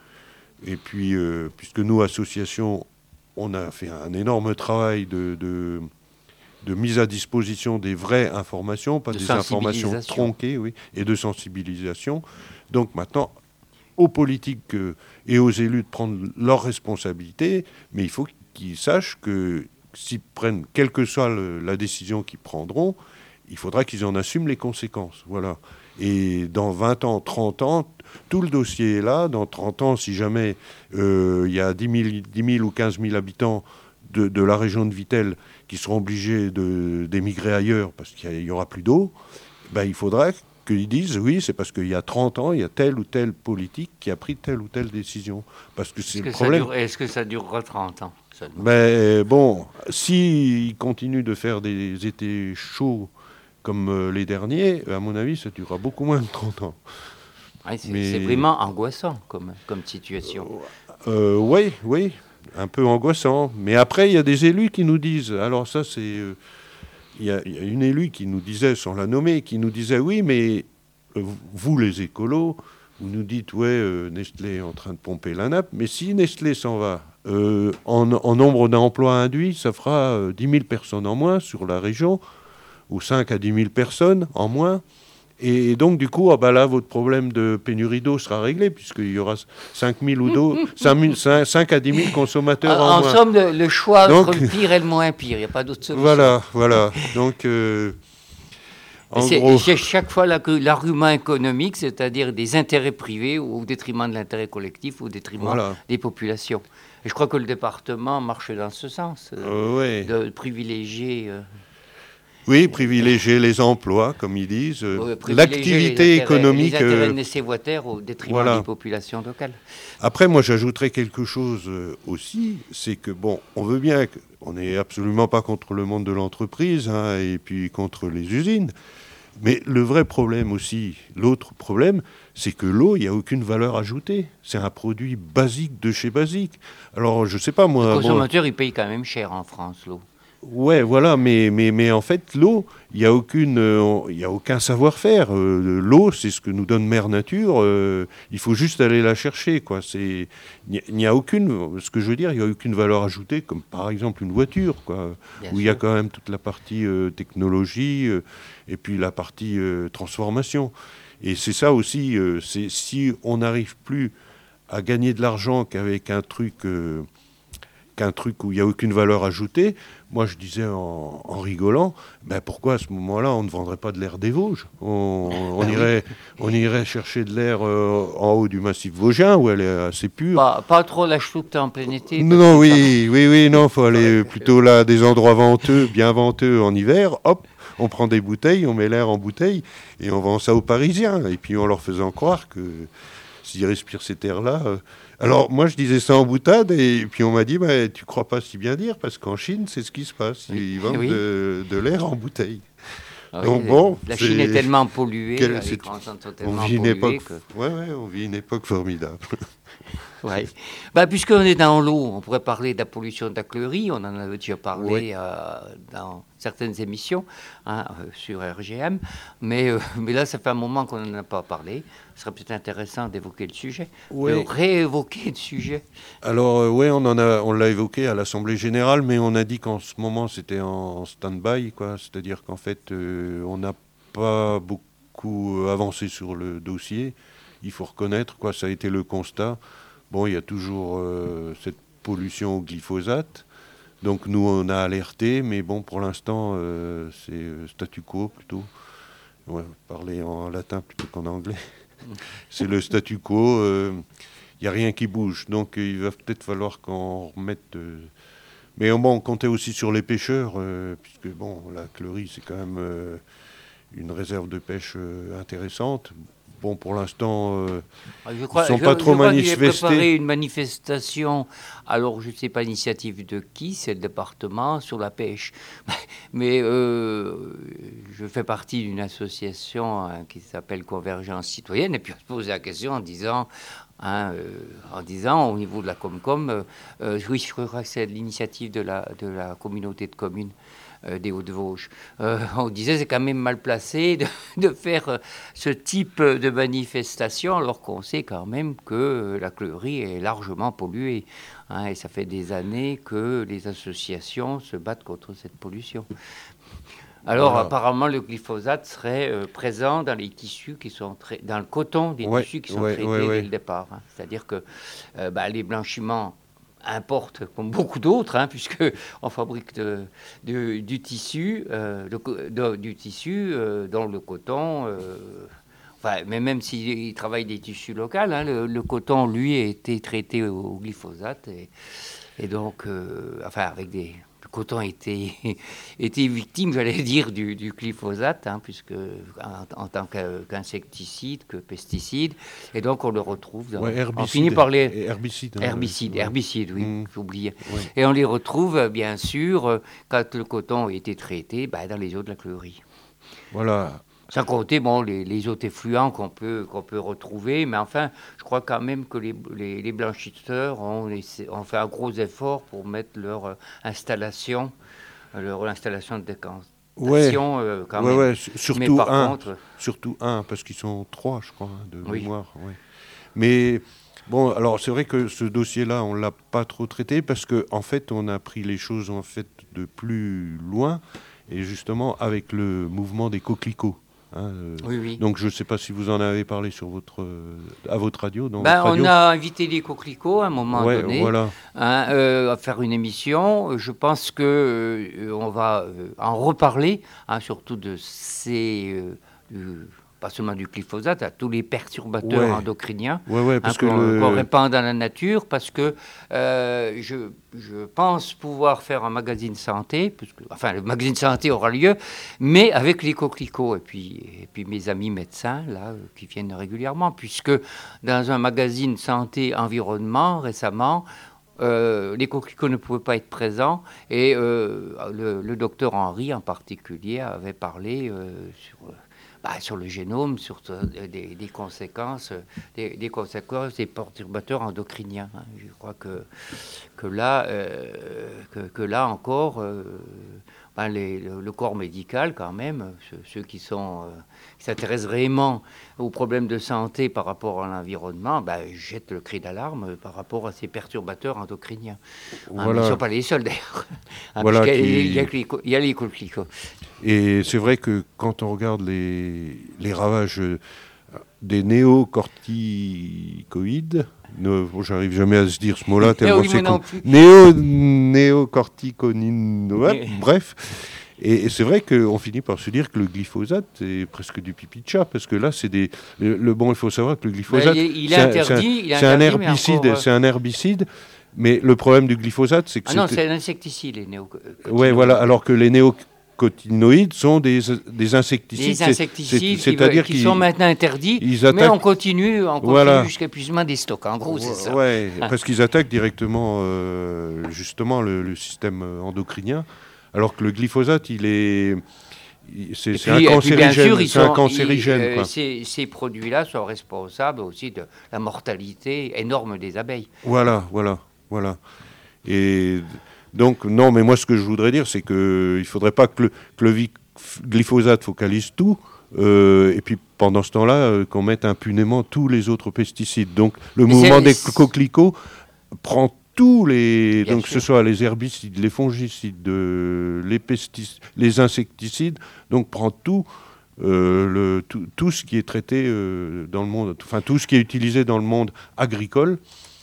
Et puis, euh, puisque nous, associations, on a fait un énorme travail de, de, de mise à disposition des vraies informations, pas de des informations tronquées, oui, et de sensibilisation. Donc, maintenant, aux politiques euh, et aux élus de prendre leurs responsabilités, mais il faut qu'ils sachent que s'ils prennent, quelle que soit le, la décision qu'ils prendront, il faudra qu'ils en assument les conséquences. Voilà. Et dans vingt ans, trente ans, tout le dossier est là. Dans trente ans, si jamais euh, il y a dix mille ou quinze mille habitants de, de la région de Vittel qui seront obligés d'émigrer ailleurs parce qu'il n'y aura plus d'eau, ben, il faudra qu'ils disent, oui, c'est parce qu'il y a trente ans, il y a telle ou telle politique qui a pris telle ou telle décision. Parce que c'est le problème. Est-ce que ça durera trente ans seulement ? Ben, bon, s'ils continuent de faire des étés chauds comme euh, les derniers, à mon avis, ça durera beaucoup moins de trente ans. Ouais, c'est Mais... vraiment angoissant comme, comme situation. Euh, oui, oui, un peu angoissant. Mais après, il y a des élus qui nous disent, alors ça, c'est... Euh, Il y, a, il y a une élue qui nous disait, sans la nommer, qui nous disait, oui, mais euh, vous, les écolos, vous nous dites, ouais, euh, Nestlé est en train de pomper la nappe, mais si Nestlé s'en va, euh, en, en nombre d'emplois induits, ça fera euh, dix mille personnes en moins sur la région, ou cinq à dix mille personnes en moins. Et donc, du coup, ah bah là, votre problème de pénurie d'eau sera réglé, puisqu'il y aura cinq mille ou d'eau, cinq à dix mille consommateurs en, en moins. En somme, le, le choix donc, entre le pire et le moins pire, il n'y a pas d'autre solution. Voilà, voilà. Donc, euh, en gros... C'est chaque fois l'argument économique, c'est-à-dire des intérêts privés au détriment de l'intérêt collectif, au détriment voilà. des populations. Et je crois que le département marche dans ce sens, euh, ouais. de privilégier... Euh, Oui, privilégier les emplois, comme ils disent, euh, l'activité économique. Les intérêts de Nestlé Waters au détriment voilà. des populations locales. Après, moi, j'ajouterais quelque chose euh, aussi, c'est que, bon, on veut bien, on n'est absolument pas contre le monde de l'entreprise, hein, et puis contre les usines, mais le vrai problème aussi, l'autre problème, c'est que l'eau, il n'y a aucune valeur ajoutée. C'est un produit basique de chez basique. Alors, je ne sais pas, moi... Le consommateur, bon, il paye quand même cher en France, l'eau. Ouais, voilà, mais, mais, mais en fait, l'eau, il n'y a, aucune, euh, il y a aucun savoir-faire. Euh, l'eau, c'est ce que nous donne Mère Nature. Euh, il faut juste aller la chercher, quoi. C'est, il n'y a, a aucune, ce que je veux dire, il n'y a aucune valeur ajoutée, comme par exemple une voiture, quoi, Bien où il y a sûr. quand même toute la partie euh, technologie euh, et puis la partie euh, transformation. Et c'est ça aussi, euh, c'est si on n'arrive plus à gagner de l'argent qu'avec un truc... euh, qu'un truc où il n'y a aucune valeur ajoutée, moi je disais en, en rigolant, ben pourquoi à ce moment-là on ne vendrait pas de l'air des Vosges, on, on, Ben oui. irait, on irait chercher de l'air euh, en haut du massif vosgien où elle est assez pure. Pas, pas trop la chouette en plein été, parce Non, que ça... oui, oui, oui, non, faut Ouais. aller plutôt là, des endroits venteux, bien venteux en hiver, hop, on prend des bouteilles, on met l'air en bouteille et on vend ça aux Parisiens. Et puis en leur faisant croire que s'ils respirent cet air-là... euh, Alors, moi, je disais ça en boutade, et puis on m'a dit, bah, tu crois pas si bien dire, parce qu'en Chine, c'est ce qui se passe. Oui. Ils vendent Oui. de, de l'air en bouteille. Ah oui, Donc bon, la Chine est c'est- tellement polluée, quel- les c'est- grands centres sont on tellement vit une pollués époque, que... ouais, ouais, on vit une époque formidable. Ouais. Bah, puisqu'on est dans l'eau, on pourrait parler de la pollution de la Cleurie. On en avait déjà parlé Oui. euh, dans certaines émissions hein, euh, sur R G M. Mais, euh, mais là, ça fait un moment qu'on n'en a pas parlé. Ce serait peut-être intéressant d'évoquer le sujet, Oui. de réévoquer le sujet. Alors, euh, ouais, on en a, on l'a évoqué à l'Assemblée générale, mais on a dit qu'en ce moment, c'était en stand-by, quoi. C'est-à-dire qu'en fait, euh, on n'a pas beaucoup euh, avancé sur le dossier. Il faut reconnaître, quoi, ça a été le constat. Bon, il y a toujours euh, cette pollution au glyphosate. Donc nous, on a alerté, mais bon, pour l'instant, euh, c'est euh, statu quo plutôt. Ouais, parler en latin plutôt qu'en anglais. C'est le statu quo. Il n'y a rien qui bouge. Donc euh, il va peut-être falloir qu'on remette... euh, Mais bon, on comptait aussi sur les pêcheurs, euh, puisque bon, la Cleurie, c'est quand même euh, une réserve de pêche euh, intéressante. Bon, pour l'instant, euh, Ah, Je ils crois, ne sont je, pas je trop crois qu'il est manifestés. préparé une manifestation. Alors, je ne sais pas l'initiative de qui, c'est le département, sur la pêche. Mais euh, je fais partie d'une association hein, qui s'appelle Convergence citoyenne. Et puis, on se pose la question en disant, hein, euh, en disant au niveau de la Comcom, euh, euh, oui, je crois que c'est l'initiative de la, de la communauté de communes euh, des Hauts-de-Vosges. Euh, on disait c'est quand même mal placé de, de faire euh, ce type de manifestation alors qu'on sait quand même que euh, la Cleurie est largement polluée. Hein, et ça fait des années que les associations se battent contre cette pollution. Alors Voilà. apparemment le glyphosate serait euh, présent dans les tissus qui sont tra- dans le coton des Ouais, tissus qui sont ouais, traités ouais, ouais. dès le départ. Hein. C'est-à-dire que euh, bah, les blanchiments importe comme beaucoup d'autres, hein, puisque on fabrique de, de- du tissu, euh, de- de- du tissu euh, dans le coton. euh, enfin, mais même s'il travaille des tissus locaux, hein, le, le coton, lui, a été traité au, au glyphosate et, et donc, euh, enfin, avec des le coton était, était victime, j'allais dire, du, du glyphosate, hein, puisque en, en tant qu'in- qu'insecticide, que pesticide, et donc on le retrouve dans, Ouais, on finit herbicide. par les, Et herbicide. hein, Herbicide, ouais. herbicide, oui, Mm. j'oubliais. Ouais. Et on les retrouve, euh, bien sûr, euh, quand le coton a été traité, ben, dans les eaux de la Cleurie. Voilà. Sans compter, bon, les, les autres effluents qu'on peut, qu'on peut retrouver, mais enfin, je crois quand même que les, les, les blanchisseurs ont, laissé- ont fait un gros effort pour mettre leur euh, installation, euh, leur installation de Ouais, décantation, euh, quand ouais, même. ouais. su- Mais Surtout par un. contre, Surtout un, parce qu'ils sont trois, je crois, hein, de oui, mémoire. Ouais. Mais bon, alors c'est vrai que ce dossier-là, on l'a pas trop traité parce que en fait, on a pris les choses en fait de plus loin et justement avec le mouvement des coquelicots. hein, euh, oui, oui. donc je ne sais pas si vous en avez parlé sur votre euh, à votre radio, dans Ben, votre on radio. a invité les coquelicots à un moment Ouais, donné voilà. hein, euh, à faire une émission. Je pense que euh, on va euh, en reparler, hein, surtout de ces, euh, du- pas seulement du glyphosate, à tous les perturbateurs Ouais, endocriniens ouais, ouais, hein, parce que qu'on qu'on le. répand dans la nature, parce que euh, je, je pense pouvoir faire un magazine santé, parce que, enfin le magazine santé aura lieu, mais avec les coquelicots et puis, et puis mes amis médecins là euh, qui viennent régulièrement, puisque dans un magazine santé environnement récemment, euh, les coquelicots ne pouvaient pas être présents et euh, le, le docteur Henry en particulier avait parlé euh, sur bah, sur le génome, sur des, des conséquences, des, des conséquences des perturbateurs endocriniens. Hein. Je crois que, que, là, euh, que, que là encore, euh, ben les, le, le corps médical, quand même, ceux, ceux qui sont, euh, qui s'intéressent réellement aux problèmes de santé par rapport à l'environnement, ben, jettent le cri d'alarme par rapport à ces perturbateurs endocriniens. Voilà. Hein, mais ils ne sont pas les seuls, d'ailleurs. Hein, voilà qui... il, y a, il y a les coquelicots. Et c'est vrai que quand on regarde les, les ravages des néocorticoïdes, ne, bon, j'arrive jamais à se dire ce mot-là tellement oui, c'est con. Plus. Néo, néocorticoïdes, bref. Et, et c'est vrai qu'on finit par se dire que le glyphosate c'est presque du pipi de chat, parce que là c'est des. Le, le bon, il faut savoir que le glyphosate, ben, il, il est interdit, c'est un, c'est un herbicide, encore... c'est un herbicide. Mais le problème du glyphosate, c'est que ah c'est. non, c'est un insecticide, les néocorticoïdes. Ouais, voilà. Alors que les néo cotinoïdes sont des, des insecticides. Des insecticides c'est, c'est, qui, qui sont maintenant interdits, attaquent, mais on continue, on continue voilà. jusqu'à l'épuisement des stocks. En gros, c'est ça. Ouais, ah. Parce qu'ils attaquent directement euh, justement le, le système endocrinien, alors que le glyphosate, il est... C'est, c'est puis, un cancérigène. Sûr, c'est sont, un cancérigène ils, euh, ces, ces produits-là sont responsables aussi de la mortalité énorme des abeilles. Voilà, voilà, voilà. Et... Donc, non, mais moi, ce que je voudrais dire, c'est qu'il ne faudrait pas que le, que le glyphosate focalise tout, euh, et puis pendant ce temps-là, euh, qu'on mette impunément tous les autres pesticides. Donc, le mais mouvement des coquelicots prend tous les... Bien donc, sûr. Que ce soit les herbicides, les fongicides, euh, les pesticides, les insecticides, donc prend tout, euh, le, tout, tout ce qui est traité euh, dans le monde, enfin, tout ce qui est utilisé dans le monde agricole.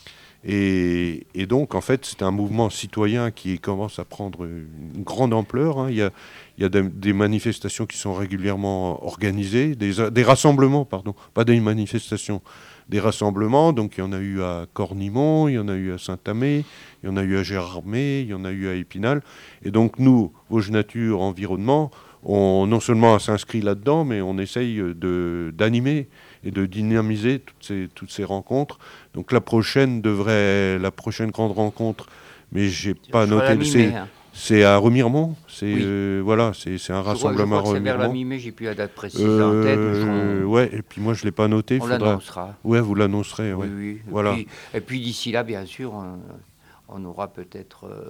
Et, et donc, en fait, c'est un mouvement citoyen qui commence à prendre une grande ampleur. Hein. Il y a, il y a des, des manifestations qui sont régulièrement organisées, des, des rassemblements, pardon, pas des manifestations, des rassemblements. Donc, il y en a eu à Cornimont, il y en a eu à Saint-Amé, il y en a eu à Gérardmer, il y en a eu à Épinal. Et donc, nous, Vosges Nature Environnement, on non seulement s'inscrit là-dedans, mais on essaye de, d'animer et de dynamiser toutes ces, toutes ces rencontres. Donc la prochaine devrait, la prochaine grande rencontre, mais j'ai pas noté, c'est, hein. c'est à Remiremont, c'est oui. euh, voilà, c'est, c'est un je rassemblement crois, je crois à Remiremont. C'est vers la mi-mai, j'ai plus la date précise euh, en tête. Euh, je... Ouais, et puis moi je l'ai pas noté. On faudra... l'annoncera. Ouais, vous l'annoncerez. Oui, ouais. oui. Voilà. Et puis, et puis d'ici là, bien sûr, on, on aura peut-être euh,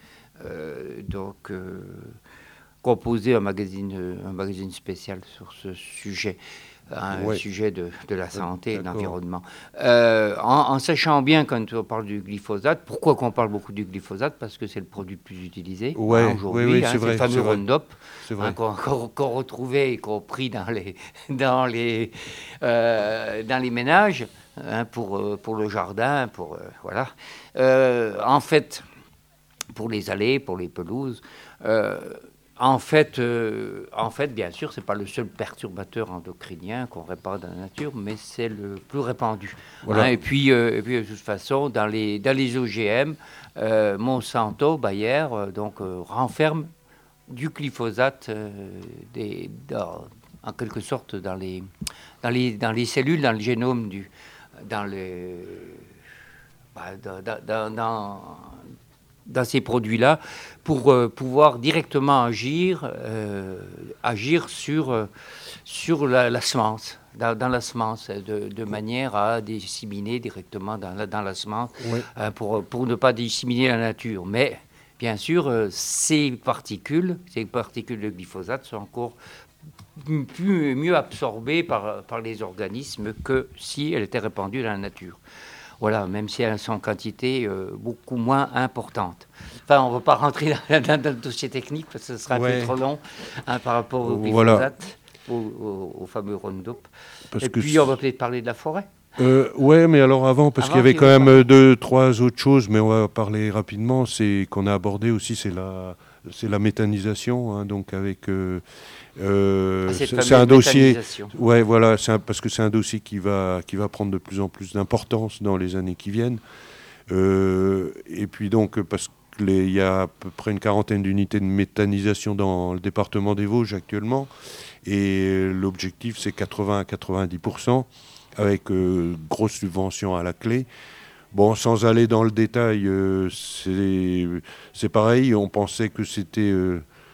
euh, donc euh, composé un magazine, un magazine spécial sur ce sujet. Un ouais. sujet de, de la santé D'accord. et de l'environnement. Euh, en, en sachant bien, quand on parle du glyphosate, pourquoi qu'on parle beaucoup du glyphosate? Parce que c'est le produit le plus utilisé ouais, hein, aujourd'hui. Oui, oui, hein, c'est, c'est vrai, le fameux c'est Roundup hein, qu'on, qu'on, qu'on retrouvait et qu'on pris dans les, dans les, euh, dans les ménages hein, pour, pour le jardin. Pour, euh, voilà. Euh, en fait, pour les allées, pour les pelouses, euh, En fait, euh, en fait, bien sûr, ce n'est pas le seul perturbateur endocrinien qu'on répare dans la nature, mais c'est le plus répandu. Voilà. Hein, et, puis, euh, et puis, de toute façon, dans les, dans les O G M, euh, Monsanto, Bayer, euh, donc, euh, renferme du glyphosate euh, des, dans, en quelque sorte dans les, dans, les, dans les cellules, dans le génome, du, dans, les, bah, dans, dans, dans dans ces produits-là, pour euh, pouvoir directement agir, euh, agir sur, euh, sur la, la semence, dans, dans la semence, de, de manière à disséminer directement dans la, dans la semence, oui. euh, pour, pour ne pas disséminer la nature. Mais, bien sûr, euh, ces particules, ces particules de glyphosate sont encore plus, mieux absorbées par, par les organismes que si elles étaient répandues dans la nature. Voilà, même si elles sont en quantité euh, beaucoup moins importante. Enfin, on ne va pas rentrer dans, dans, dans le dossier technique parce que ce sera un ouais. peu trop long hein, par rapport au glyphosate, voilà. au, au, au fameux Roundup. Parce Et puis, on va peut-être parler de la forêt. Euh, ouais, mais alors avant, parce avant, qu'il y avait quand même parler. deux, trois autres choses, mais on va parler rapidement. C'est qu'on a abordé aussi, c'est la, c'est la méthanisation, hein, donc avec. Euh, Euh, ah, c'est, c'est un dossier, ouais, voilà, c'est un, parce que c'est un dossier qui va, qui va prendre de plus en plus d'importance dans les années qui viennent. Euh, et puis donc, parce qu'il y a à peu près une quarantaine d'unités de méthanisation dans le département des Vosges actuellement, et l'objectif c'est quatre-vingts à quatre-vingt-dix pour cent avec euh, grosse subvention à la clé. Bon, sans aller dans le détail, euh, c'est, c'est pareil. On pensait que c'était euh,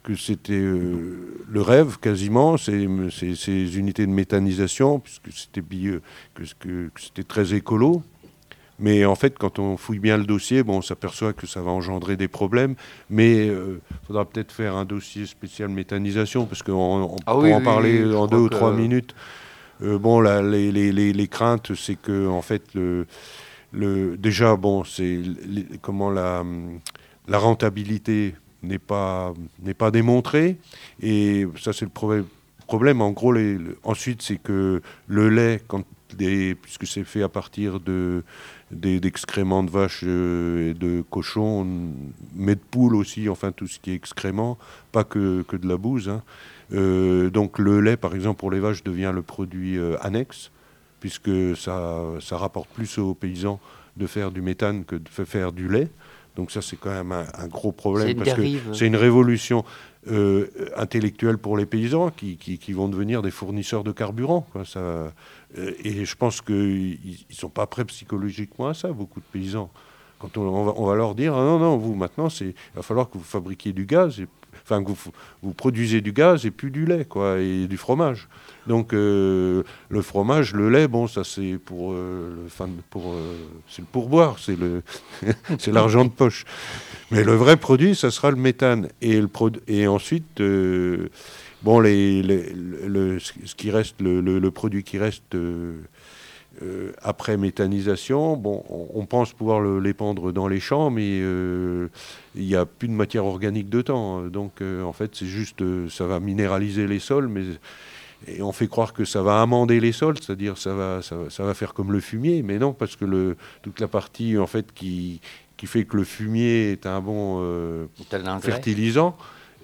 que c'était euh, le rêve quasiment, ces, ces, ces unités de méthanisation, puisque c'était, bio, que, que, que c'était très écolo. Mais en fait, quand on fouille bien le dossier, bon, on s'aperçoit que ça va engendrer des problèmes. Mais il euh, faudra peut-être faire un dossier spécial méthanisation, parce qu'on on, ah, oui, en oui, parler oui, en deux ou que... trois minutes. Euh, bon, là, les, les, les, les craintes, c'est que en fait, le, le, déjà, bon, c'est les, comment la, la rentabilité n'est pas, n'est pas démontrée. Et ça, c'est le problème. problème. En gros, les, le, ensuite, c'est que le lait, quand des, puisque c'est fait à partir de, des, d'excréments de vaches euh, et de cochons, mais de poules aussi, enfin tout ce qui est excréments, pas que, que de la bouse. Hein. Euh, donc le lait, par exemple, pour les vaches, devient le produit euh, annexe, puisque ça, ça rapporte plus aux paysans de faire du méthane que de faire du lait. Donc ça, c'est quand même un, un gros problème, c'est parce dérive. que c'est une révolution euh, intellectuelle pour les paysans qui, qui, qui vont devenir des fournisseurs de carburant, quoi. Ça, euh, et je pense qu'ils ne sont pas prêts psychologiquement à ça, beaucoup de paysans. Quand on, on, va, on va leur dire, ah non, non, vous, maintenant, c'est, il va falloir que vous fabriquiez du gaz, et, enfin, que vous, vous produisez du gaz et plus du lait, quoi, et du fromage. Donc, euh, le fromage, le lait, bon, ça, c'est pour, euh, le, fin, pour, euh, c'est le pourboire, c'est, le c'est l'argent de poche. Mais le vrai produit, ça sera le méthane. Et, le pro- et ensuite, euh, bon, les, les, le, le, ce qui reste, le, le, le produit qui reste... Euh, Euh, après méthanisation, bon, on, on pense pouvoir le, l'épandre dans les champs, mais euh, il n'y a plus de matière organique dedans. Donc, euh, en fait, c'est juste, euh, ça va minéraliser les sols, mais et on fait croire que ça va amender les sols, c'est-à-dire ça va, ça va, ça va faire comme le fumier, mais non, parce que le, toute la partie en fait qui, qui fait que le fumier est un bon euh, fertilisant.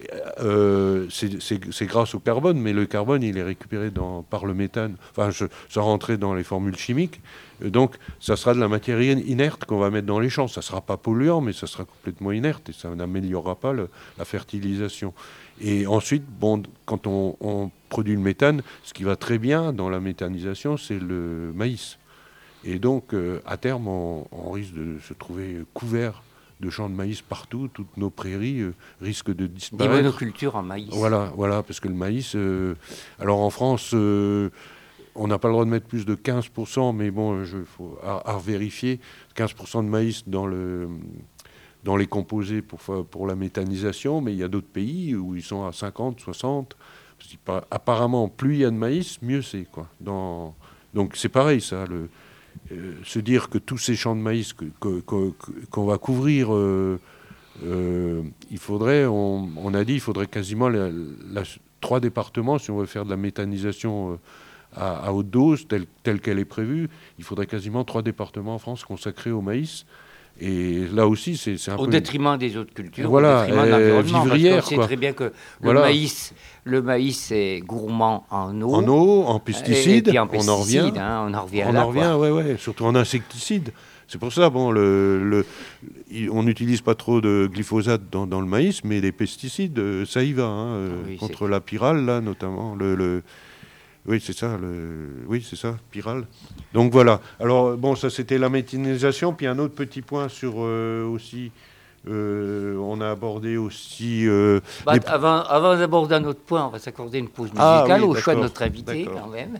Euh, c'est, c'est, c'est grâce au carbone, mais le carbone, il est récupéré dans, par le méthane, enfin, je, sans rentrer dans les formules chimiques. Euh, donc, ça sera de la matière inerte qu'on va mettre dans les champs. Ça ne sera pas polluant, mais ça sera complètement inerte et ça n'améliorera pas le, la fertilisation. Et ensuite, bon, quand on, on produit le méthane, ce qui va très bien dans la méthanisation, c'est le maïs. Et donc, euh, à terme, on, on risque de se trouver couvert de champs de maïs partout, toutes nos prairies euh, risquent de disparaître. Des monocultures en maïs. Voilà, voilà, parce que le maïs... Euh, alors en France, euh, on n'a pas le droit de mettre plus de quinze pour cent, mais bon, il faut à, à vérifier, quinze pour cent de maïs dans, le, dans les composés pour, pour la méthanisation, mais il y a d'autres pays où ils sont à cinquante, soixante. Apparemment, plus il y a de maïs, mieux c'est, quoi. Dans, donc c'est pareil, ça, le... Euh, se dire que tous ces champs de maïs que, que, que, qu'on va couvrir, euh, euh, il faudrait, on, on a dit, il faudrait quasiment la, la, trois départements, si on veut faire de la méthanisation euh, à, à haute dose, telle, telle qu'elle est prévue, il faudrait quasiment trois départements en France consacrés au maïs. Et là aussi, c'est, c'est un au peu... détriment des autres cultures, voilà, au détriment de l'environnement. Vivrière, parce qu'on sait quoi. très bien que le voilà. maïs, le maïs est gourmand en eau. En eau, en pesticides, et puis en pesticides, on en revient. Hein, on en revient on là. en revient, ouais, ouais, surtout en insecticides. C'est pour ça, bon, le, le, on n'utilise pas trop de glyphosate dans, dans le maïs, mais les pesticides, ça y va, hein, oui, contre c'est... la pyrale, là, notamment. Le, le, oui, c'est ça, le, oui, c'est ça, pyrale. Donc voilà. Alors, bon, ça, c'était la méthanisation. Puis un autre petit point sur euh, aussi... Euh, on a abordé aussi... Euh, bah, les... avant, avant d'aborder un autre point, on va s'accorder une pause musicale ah, oui, au choix de notre invité, d'accord. Quand même.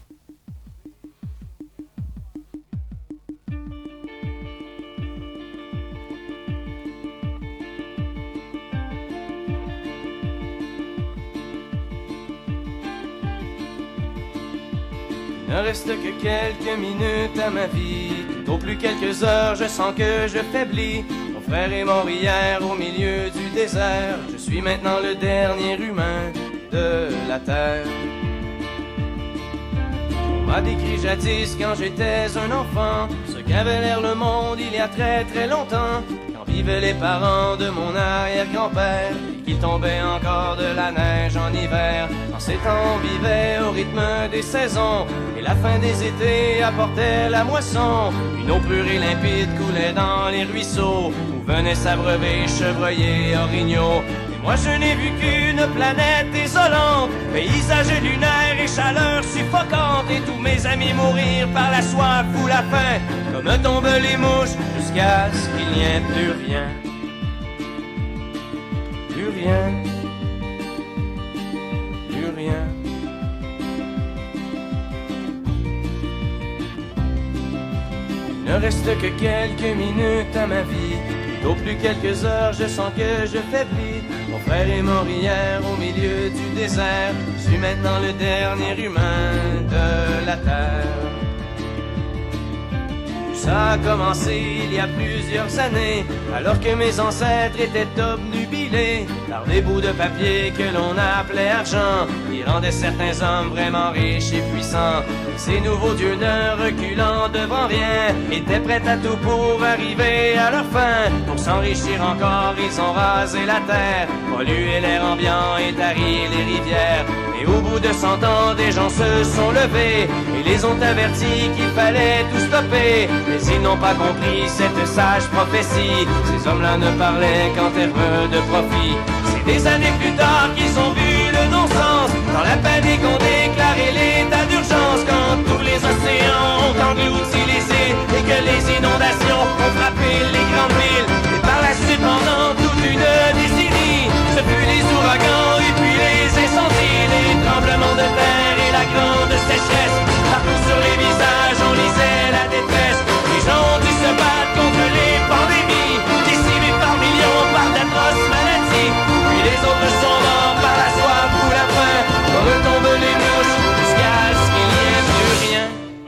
Il ne reste que quelques minutes à ma vie. Au plus quelques heures, je sens que je faiblis. Mon frère est mort hier au milieu du désert. Je suis maintenant le dernier humain de la terre. On m'a décrit jadis quand j'étais un enfant ce qu'avait l'air le monde il y a très très longtemps, quand vivaient les parents de mon arrière-grand-père et qu'il tombait encore de la neige en hiver. En ces temps on vivait au rythme des saisons et la fin des étés apportait la moisson. Une eau pure et limpide coulait dans les ruisseaux où venaient s'abreuver chevreuils et orignaux. Moi je n'ai vu qu'une planète désolante, paysage lunaire et chaleur suffocante, et tous mes amis mourir par la soif ou la faim, comme tombent les mouches, jusqu'à ce qu'il n'y ait plus rien. Plus rien. reste que quelques minutes à ma vie. Au plus quelques heures, je sens que je faiblis. Mon frère est mort hier au milieu du désert. Je suis maintenant le dernier humain de la terre. Ça a commencé il y a plusieurs années, alors que mes ancêtres étaient obnubilés par des bouts de papier que l'on appelait argent, qui rendaient certains hommes vraiment riches et puissants. Ces nouveaux dieux, ne reculant devant rien, étaient prêts à tout pour arriver à leur fin. Pour s'enrichir encore, ils ont rasé la terre, pollué l'air ambiant et tari les rivières. Et au bout de cent ans, des gens se sont levés et les ont avertis qu'il fallait tout stopper. Mais ils n'ont pas compris cette sage prophétie. Ces hommes-là ne parlaient qu'en termes de profit. C'est des années plus tard qu'ils ont vu le non-sens. Dans la panique, on déclaré l'état d'urgence. Quand tous les océans ont englouti les îles et que les inondations ont frappé les grandes villes. Et par la suite, pendant toute une décennie, ce fut les ouragans et puis les incendies, les tremblements de terre et la grande sécheresse. Partout sur les visages, on lisait la détresse. Les gens ont dû se battre contre les pandémies, décimés par millions par d'atroces maladies. Puis les autres sont morts par la soif ou la faim, comme tombent les mouches jusqu'à ce qu'il n'y ait plus rien.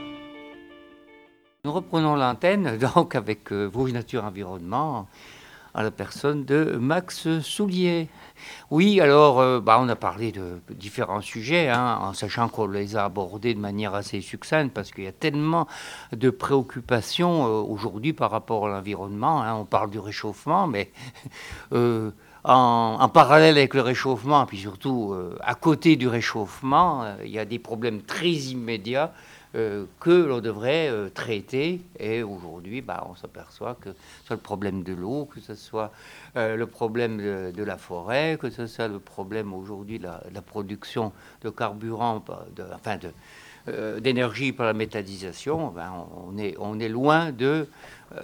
Nous reprenons l'antenne donc avec euh, Vosges Nature Environnement à la personne de Max Soulier. Oui, alors euh, bah, on a parlé de différents sujets, hein, en sachant qu'on les a abordés de manière assez succincte, parce qu'il y a tellement de préoccupations euh, aujourd'hui par rapport à l'environnement. Hein. On parle du réchauffement, mais euh, en, en parallèle avec le réchauffement, puis surtout euh, à côté du réchauffement, euh, il y a des problèmes très immédiats Euh, que l'on devrait euh, traiter. Et aujourd'hui, bah, on s'aperçoit que ce soit le problème de l'eau, que ce soit euh, le problème de, de la forêt, que ce soit le problème aujourd'hui de la, de la production de carburant, de, enfin de, euh, d'énergie par la méthanisation, ben, on, est, on est loin de, euh,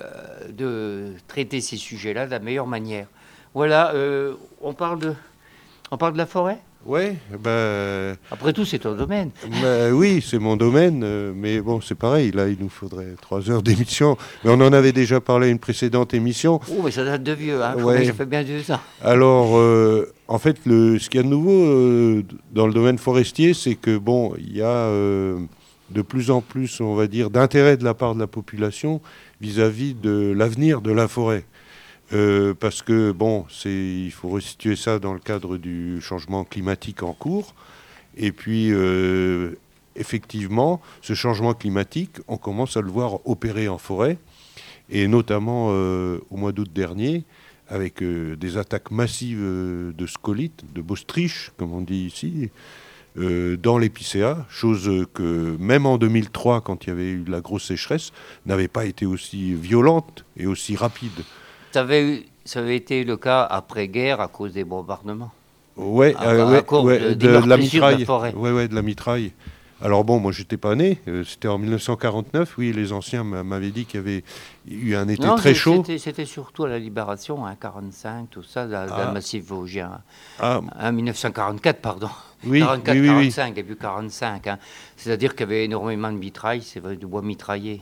de traiter ces sujets-là de la meilleure manière. Voilà, euh, on, parle de, on parle de la forêt ? Ouais, ben... Après tout, c'est ton domaine. Ben, oui, c'est mon domaine, euh, mais bon, c'est pareil, là, il nous faudrait trois heures d'émission. Mais on en avait déjà parlé à une précédente émission. Oh, mais ça date de vieux, hein. Ouais. J'ai fait bien de ça. Alors, euh, en fait, le, ce qu'il y a de nouveau euh, dans le domaine forestier, c'est que, bon, il y a euh, de plus en plus, on va dire, d'intérêt de la part de la population vis-à-vis de l'avenir de la forêt. Euh, parce que, bon, c'est, il faut resituer ça dans le cadre du changement climatique en cours. Et puis, euh, effectivement, ce changement climatique, on commence à le voir opérer en forêt. Et notamment euh, au mois d'août dernier, avec euh, des attaques massives euh, de scolytes, de bostryches, comme on dit ici, euh, dans l'épicéa. Chose que, même en deux mille trois, quand il y avait eu la grosse sécheresse, n'avait pas été aussi violente et aussi rapide. Ça avait, ça avait été le cas après-guerre à cause des bombardements. Ouais, à, euh, à ouais, cause ouais, de, de, de la mitraille. De la forêt. Ouais, ouais, de la mitraille. Alors bon, moi j'étais pas né, euh, c'était en mille neuf cent quarante-neuf, oui, les anciens m'avaient dit qu'il y avait eu un été non, très chaud. C'était, c'était surtout à la Libération, hein, quarante-cinq, tout ça, dans ah. le massif vosgien. Ah. Hein, dix-neuf cent quarante-quatre, pardon. Oui, quarante-quatre, oui, oui, quarante-cinq, oui. début quarante-cinq. Hein. C'est-à-dire qu'il y avait énormément de mitraille, c'est vrai, du bois mitraillé.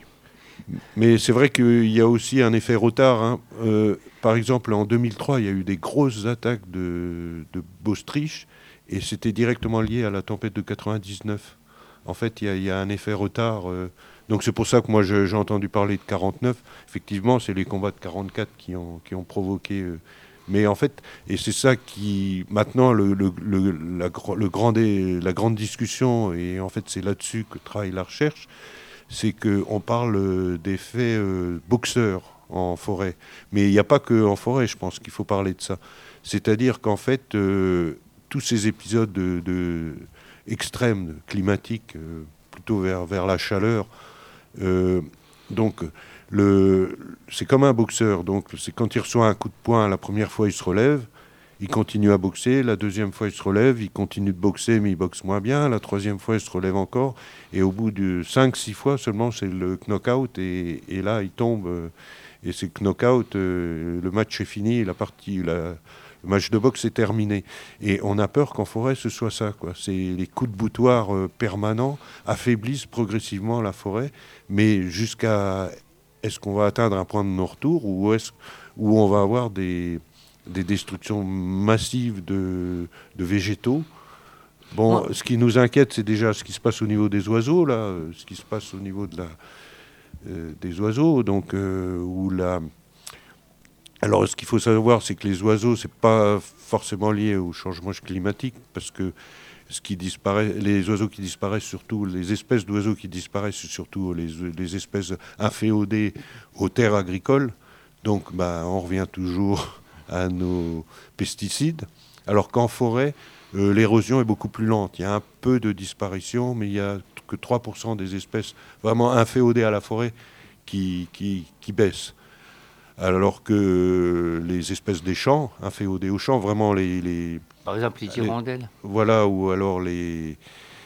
Mais c'est vrai qu'il y a aussi un effet retard. Hein. Euh, par exemple, en deux mille trois, il y a eu des grosses attaques de, de bostryches et c'était directement lié à la tempête de quatre-vingt-dix-neuf. En fait, il y, y a un effet retard. Euh, donc c'est pour ça que moi je, j'ai entendu parler de quarante-neuf. Effectivement, c'est les combats de quarante-quatre qui ont, qui ont provoqué... Euh, mais en fait, et c'est ça qui... Maintenant, le, le, le, la, le grand, la grande discussion, et en fait c'est là-dessus que travaille la recherche, c'est qu'on parle d'effets euh, boxeurs en forêt. Mais il n'y a pas qu'en forêt, je pense qu'il faut parler de ça. C'est-à-dire qu'en fait, euh, tous ces épisodes de, de extrêmes climatiques, euh, plutôt vers, vers la chaleur, euh, donc le, c'est comme un boxeur. Donc c'est quand il reçoit un coup de poing, la première fois il se relève, il continue à boxer, la deuxième fois il se relève, il continue de boxer mais il boxe moins bien, la troisième fois il se relève encore, et au bout de cinq six fois seulement c'est le knock-out, et, et là il tombe, euh, et c'est knock-out, euh, le match est fini, la partie, la, le match de boxe est terminé. Et on a peur qu'en forêt ce soit ça, quoi. C'est les coups de boutoir euh, permanents affaiblissent progressivement la forêt, mais jusqu'à est-ce qu'on va atteindre un point de non-retour ou est-ce où on va avoir des, des destructions massives de, de végétaux. Bon, ouais. Ce qui nous inquiète, c'est déjà ce qui se passe au niveau des oiseaux, là, ce qui se passe au niveau de la, euh, des oiseaux, donc euh, où la... Alors, ce qu'il faut savoir, c'est que les oiseaux, c'est pas forcément lié au changement climatique, parce que ce qui disparaît, les oiseaux qui disparaissent, surtout les espèces d'oiseaux qui disparaissent, surtout les, les espèces inféodées aux terres agricoles. Donc, bah, on revient toujours à nos pesticides, alors qu'en forêt, euh, l'érosion est beaucoup plus lente. Il y a un peu de disparition, mais il n'y a que trois pour cent des espèces vraiment inféodées à la forêt qui, qui, qui baissent. Alors que les espèces des champs, inféodées aux champs, vraiment les... les Par exemple, les hirondelles. Les, voilà, ou alors les...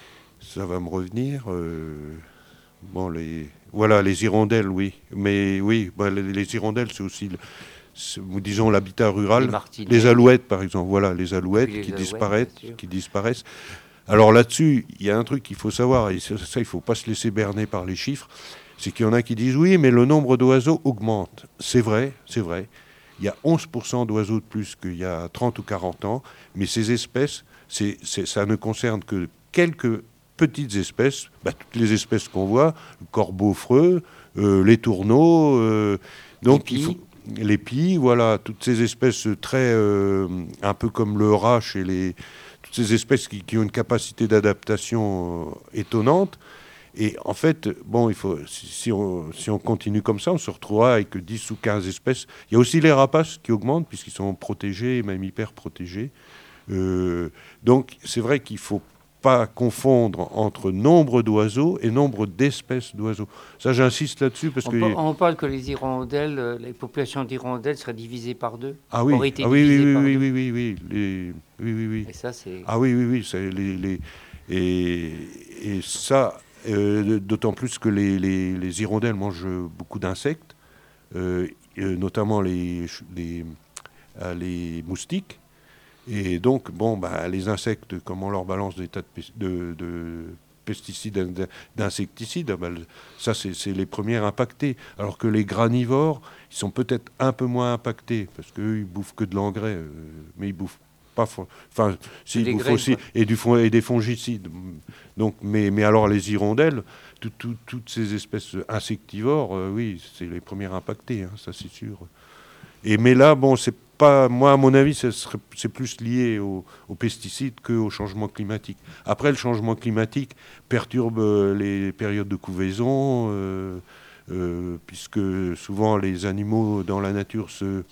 Ça va me revenir... Euh, bon, les... Voilà, les hirondelles, oui. Mais oui, bah, les, les hirondelles, c'est aussi, c'est, disons, l'habitat rural. Les, les alouettes, par exemple. Voilà, les alouettes les qui, alouettes, disparaissent, qui disparaissent. Alors là-dessus, il y a un truc qu'il faut savoir, et ça, ça il ne faut pas se laisser berner par les chiffres, c'est qu'il y en a qui disent, oui, mais le nombre d'oiseaux augmente. C'est vrai, c'est vrai. Il y a onze pour cent d'oiseaux de plus qu'il y a trente ou quarante ans, mais ces espèces, c'est, c'est, ça ne concerne que quelques petites espèces, bah, toutes les espèces qu'on voit, le corbeau-freux, euh, les tourneaux, euh, donc il faut, les pies, voilà, toutes ces espèces très, euh, un peu comme le rat chez les, toutes ces espèces qui, qui ont une capacité d'adaptation euh, étonnante. Et en fait, bon, il faut, si, si, on, si on continue comme ça, on se retrouvera avec dix ou quinze espèces. Il y a aussi les rapaces qui augmentent puisqu'ils sont protégés, même hyper protégés. Euh, donc c'est vrai qu'il faut pas confondre entre nombre d'oiseaux et nombre d'espèces d'oiseaux. Ça, j'insiste là-dessus parce on que... Par, on parle que les hirondelles, les populations d'hirondelles seraient divisées par deux. Ah oui, ah oui, oui, oui, oui, oui, oui, oui, les... oui, oui, oui. Et ça, c'est... Ah oui, oui, oui, c'est les, les... Et, et ça, euh, d'autant plus que les, les, les hirondelles mangent beaucoup d'insectes, euh, notamment les, les, euh, les moustiques. Et donc, bon, bah, les insectes, comme on leur balance des tas de, de, de pesticides, d'insecticides, bah, ça, c'est, c'est les premiers impactés. Alors que les granivores, ils sont peut-être un peu moins impactés, parce qu'eux, ils bouffent que de l'engrais, euh, mais ils bouffent pas... Enfin, si, ils bouffent graines, aussi, et, du, et des fongicides. Donc, mais, mais alors, les hirondelles, tout, tout, toutes ces espèces insectivores, euh, oui, c'est les premiers impactés, hein, ça, c'est sûr. Et, mais là, bon, c'est pas, moi, à mon avis, ça serait, c'est plus lié aux, aux pesticides qu'au changement climatique. Après, le changement climatique perturbe les périodes de couvaison, euh, euh, puisque souvent les animaux dans la nature se,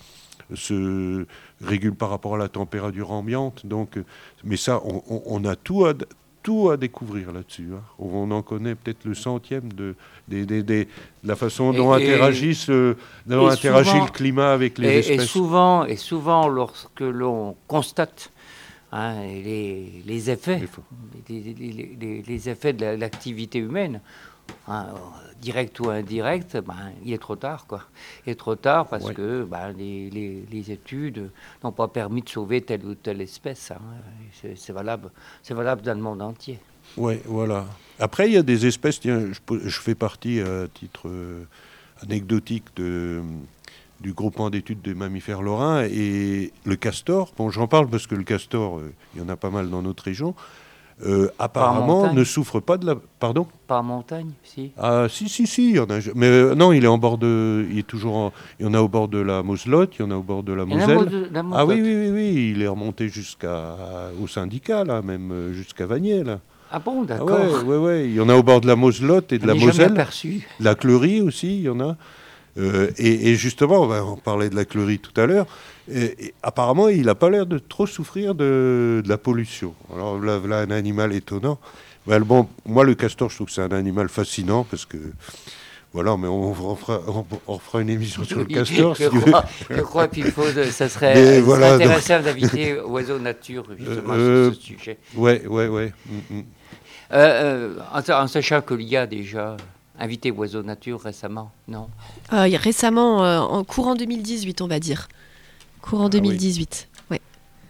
se régulent par rapport à la température ambiante. Donc, mais ça, on, on, on a tout à, tout à découvrir là-dessus. Hein. On en connaît peut-être le centième de, de, de, de, de la façon dont et, interagissent, euh, dont interagit souvent, le climat avec les et, espèces. Et souvent, et souvent, lorsque l'on constate hein, les, les effets, les, les, les, les effets de l'activité humaine, hein, direct ou indirect, ben, il est trop tard, quoi. Il est trop tard parce ouais. que ben, les, les, les études n'ont pas permis de sauver telle ou telle espèce. Hein. C'est, c'est valable, c'est valable dans le monde entier. Oui, voilà. Après, il y a des espèces, tiens, je, je fais partie à titre euh, anecdotique de, du groupement d'études des mammifères lorrains, et le castor, bon, j'en parle parce que le castor, euh, il y en a pas mal dans notre région, Euh, apparemment, ne souffre pas de la... Pardon ? Par montagne, si. Ah, si, si, si, il y en a... Mais euh, non, il est en bord de... Il est toujours en... Il y en a au bord de la Moselotte, il y en a au bord de la Moselle. La Mo- la ah oui, oui, oui, oui, il est remonté jusqu'à... au syndicat, là, même jusqu'à Vanier, là. Ah bon, d'accord. Ah ouais, ouais, ouais. Il y en a au bord de la Moselotte et de on la Moselle. Aperçu. La Cleurie aussi, il y en a. Euh, et, et justement, ben, on parlait de la Cleurie tout à l'heure. Et, et apparemment, il n'a pas l'air de trop souffrir de, de la pollution. Alors là, là, un animal étonnant. Ben, bon, moi, le castor, je trouve que c'est un animal fascinant parce que, voilà, mais on, on, fera, on, on fera une émission sur le castor. je, si crois, je crois qu'il faut, de, ça serait, ça voilà, serait intéressant donc... d'inviter Oiseaux Nature justement euh, sur ce sujet. Ouais, ouais, ouais. Mm, mm. Euh, euh, en, en sachant qu'il y a déjà invité Oiseaux Nature récemment, non euh, Récemment, euh, en courant deux mille dix-huit, on va dire. Courant deux mille dix-huit, ah, oui. ouais.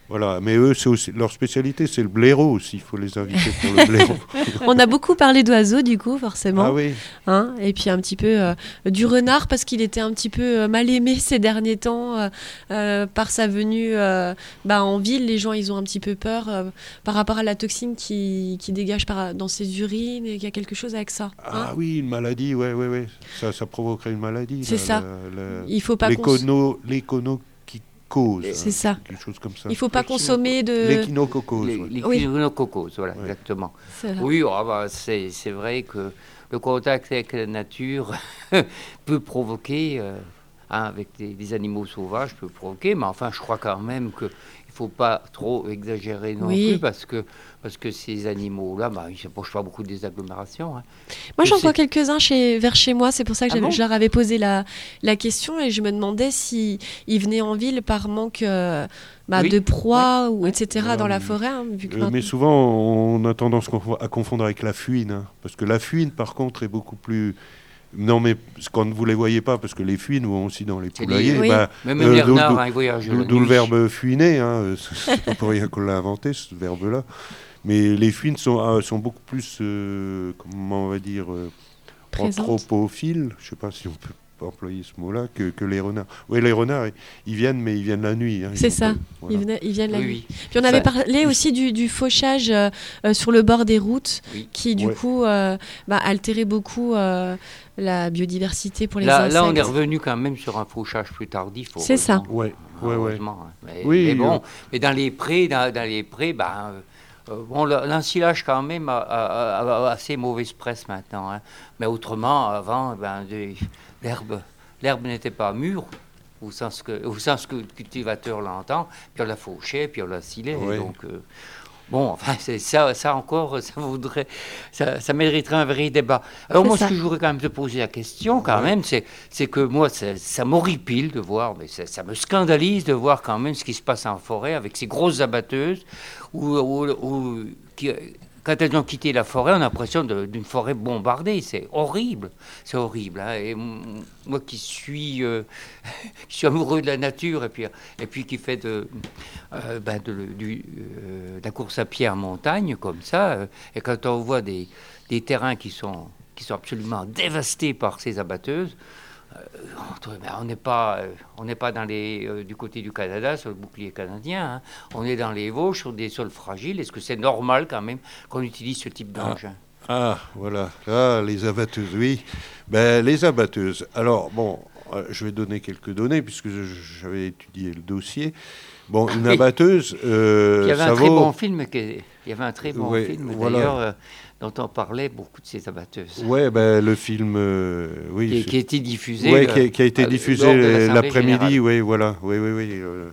Voilà, mais eux, c'est aussi, leur spécialité, c'est le blaireau aussi. Il faut les inviter pour le blaireau. On a beaucoup parlé d'oiseaux, du coup, forcément. Ah oui. Hein, et puis un petit peu euh, du renard, parce qu'il était un petit peu euh, mal aimé ces derniers temps euh, euh, par sa venue euh, bah, en ville. Les gens, ils ont un petit peu peur euh, par rapport à la toxine qui, qui dégage par, dans ses urines, et qu'il y a quelque chose avec ça. Hein. Ah oui, une maladie, ouais, ouais, ouais. Ça, ça provoquerait une maladie. C'est là, ça. la- la- Il faut pas l'écono, l'écono qui cause. C'est hein, ça. quelque chose comme ça. Il faut pas consommer de... L'échinococose. Les, ouais. les Oui. quinococos, voilà, Ouais. exactement. C'est là. Oui, ah bah, c'est, c'est vrai que le contact avec la nature peut provoquer, euh, hein, avec des, des animaux sauvages, peut provoquer, mais enfin, je crois quand même qu'il ne faut pas trop exagérer non Oui. plus, parce que, parce que ces animaux-là, bah, ils ne s'approchent pas beaucoup des agglomérations. Hein. Moi, j'en sais- vois quelques-uns chez, vers chez moi. C'est pour ça que Ah j'avais- bon je leur avais posé la, la question et je me demandais s'ils venaient en ville par manque euh, bah, Oui. de proie, ou et cetera Voilà, dans la mais- forêt. Hein, vu que Euh, maintenant- mais souvent, on a tendance confo- à confondre avec la fuine. hein, parce que la fuine, par contre, est beaucoup plus... Non, mais quand vous ne les voyez pas, parce que les fuines vont aussi dans les C'est poulaillers. lié. Oui. bah, Même euh, les d'où- renards, d'où- hein, ils voyagent D'où la d'où le nuit. verbe fuiner, hein, euh, c'est pas pour rien qu'on l'a inventé, ce verbe-là. Mais les fuines sont, euh, sont beaucoup plus, euh, comment on va dire, euh, Présentes. anthropophiles, je ne sais pas si on peut employer ce mot-là, que, que les renards. Oui, les renards, ils, ils viennent, mais ils viennent la nuit. hein, ils C'est sont ça. pas- voilà. Ils, venaient- ils viennent la Oui, nuit. oui. Puis on avait Ça- parlé aussi du, du fauchage euh, euh, sur le bord des routes, Oui. qui du Ouais. coup euh, bah, altérait beaucoup euh, la biodiversité pour les Là, insectes. là, on est revenu quand même sur un fauchage plus tardif. C'est ça. heureusement. Ouais, ouais, ouais. Heureusement, hein. Mais, Oui, mais bon, euh, mais dans les prés, dans, dans les prés, ben, euh, euh, bon, le- l'ensilage quand même a, a- a- a assez mauvaise presse maintenant. hein. Mais autrement, avant, ben, des- l'herbe, l'herbe n'était pas mûre, au sens que, au sens que le cultivateur l'entend. Puis on la fauchait, puis on la silait. Ouais. Donc, euh, bon, enfin, c'est ça, ça encore, ça voudrait, ça, ça mériterait un vrai débat. Alors C'est moi, ça. ce que je voudrais quand même te poser la question, quand Ouais. même, c'est, c'est que moi, ça, ça m'horripile de voir, mais ça, ça me scandalise de voir quand même ce qui se passe en forêt avec ces grosses abatteuses, où, où- où- qui, quand elles ont quitté la forêt, on a l'impression de- d'une forêt bombardée. C'est horrible, c'est horrible. hein. Et m- moi qui suis, euh, qui suis amoureux de la nature et puis, et puis qui fait de, euh, ben, de, du, euh, de la course à pied en montagne comme ça, euh, et quand on voit des, des terrains qui sont, qui sont absolument dévastés par ces abatteuses, euh, on ben, on n'est pas, euh, on n'est pas dans les, euh, du côté du Canada, sur le bouclier canadien. hein. On est dans les Vosges, sur des sols fragiles. Est-ce que c'est normal quand même qu'on utilise ce type d'engin? Ah, voilà. Là, les abatteuses, oui. Ben, les abatteuses. Alors, bon, euh, je vais donner quelques données, puisque je- j'avais étudié le dossier. Bon, une Oui. abatteuse, euh, Il y avait ça un très vaut... bon film, qui est- il y avait un très bon Ouais, film voilà. d'ailleurs, euh, dont on parlait beaucoup de ces abatteuses, Ouais, ben, le film, euh, oui. qui, c'est- qui a été diffusé. Ouais, euh, qui, a, qui a été euh, diffusé lors de l'Assemblée l'après-midi, générale. oui, voilà, oui, oui, oui. euh.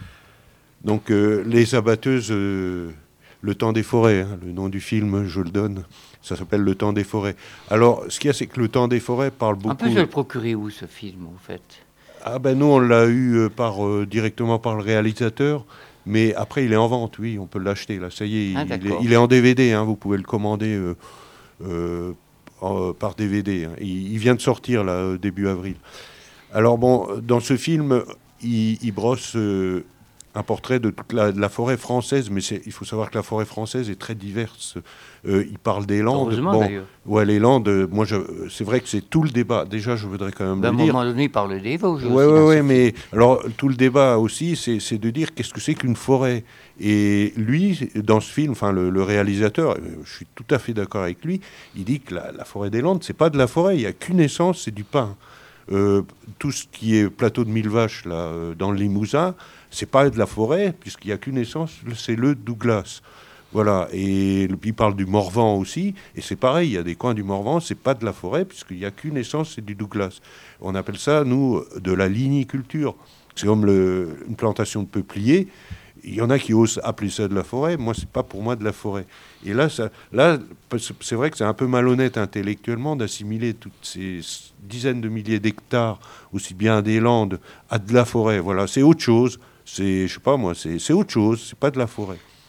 Donc, euh, les abatteuses, euh, Le temps des forêts, hein, le nom du film, je le donne, ça s'appelle Le temps des forêts. Alors, ce qu'il y a, c'est que Le temps des forêts parle On beaucoup... peut se le procurer où, ce film, en fait? Ah ben nous, on l'a eu euh, par, euh, directement par le réalisateur, mais après, il est en vente, oui, on peut l'acheter, là, ça y est, Ah, il, est d'accord. il est en D V D, hein, vous pouvez le commander euh, euh, en- par D V D. hein. Il, il vient de sortir, là, euh, début avril. Alors bon, dans ce film, il, il brosse euh, un portrait de toute la, de la forêt française, mais c'est- il faut savoir que la forêt française est très diverse. Euh, il parle des Landes. Heureusement, Bon, d'ailleurs. ouais, les Landes, euh, moi, je- c'est vrai que c'est tout le débat. Déjà, je voudrais quand même Ben, à le un dire. moment donné, il parle des Vosges Oui, aussi, oui, dans oui, ce mais film. alors tout le débat aussi, c'est c'est de dire qu'est-ce que c'est qu'une forêt. Et lui, dans ce film, enfin le, le réalisateur, euh, je suis tout à fait d'accord avec lui, il dit que la, la forêt des Landes, c'est pas de la forêt, il n'y a qu'une essence, c'est du pin. Euh, tout ce qui est plateau de mille vaches là, euh, dans le Limousin, c'est pas de la forêt, puisqu'il n'y a qu'une essence, c'est le Douglas. Voilà, et il parle du Morvan aussi, et c'est pareil, il y a des coins du Morvan, c'est pas de la forêt, puisqu'il n'y a qu'une essence, c'est du Douglas. On appelle ça, nous, de la ligniculture. C'est comme le- une plantation de peupliers. Il y en a qui osent appeler ça de la forêt, moi, c'est pas pour moi de la forêt. Et là, ça, là c'est vrai que c'est un peu malhonnête intellectuellement d'assimiler toutes ces dizaines de milliers d'hectares, aussi bien des Landes, à de la forêt. Voilà, c'est autre chose. C'est, je sais pas moi, c'est c'est autre chose, c'est pas de la forêt.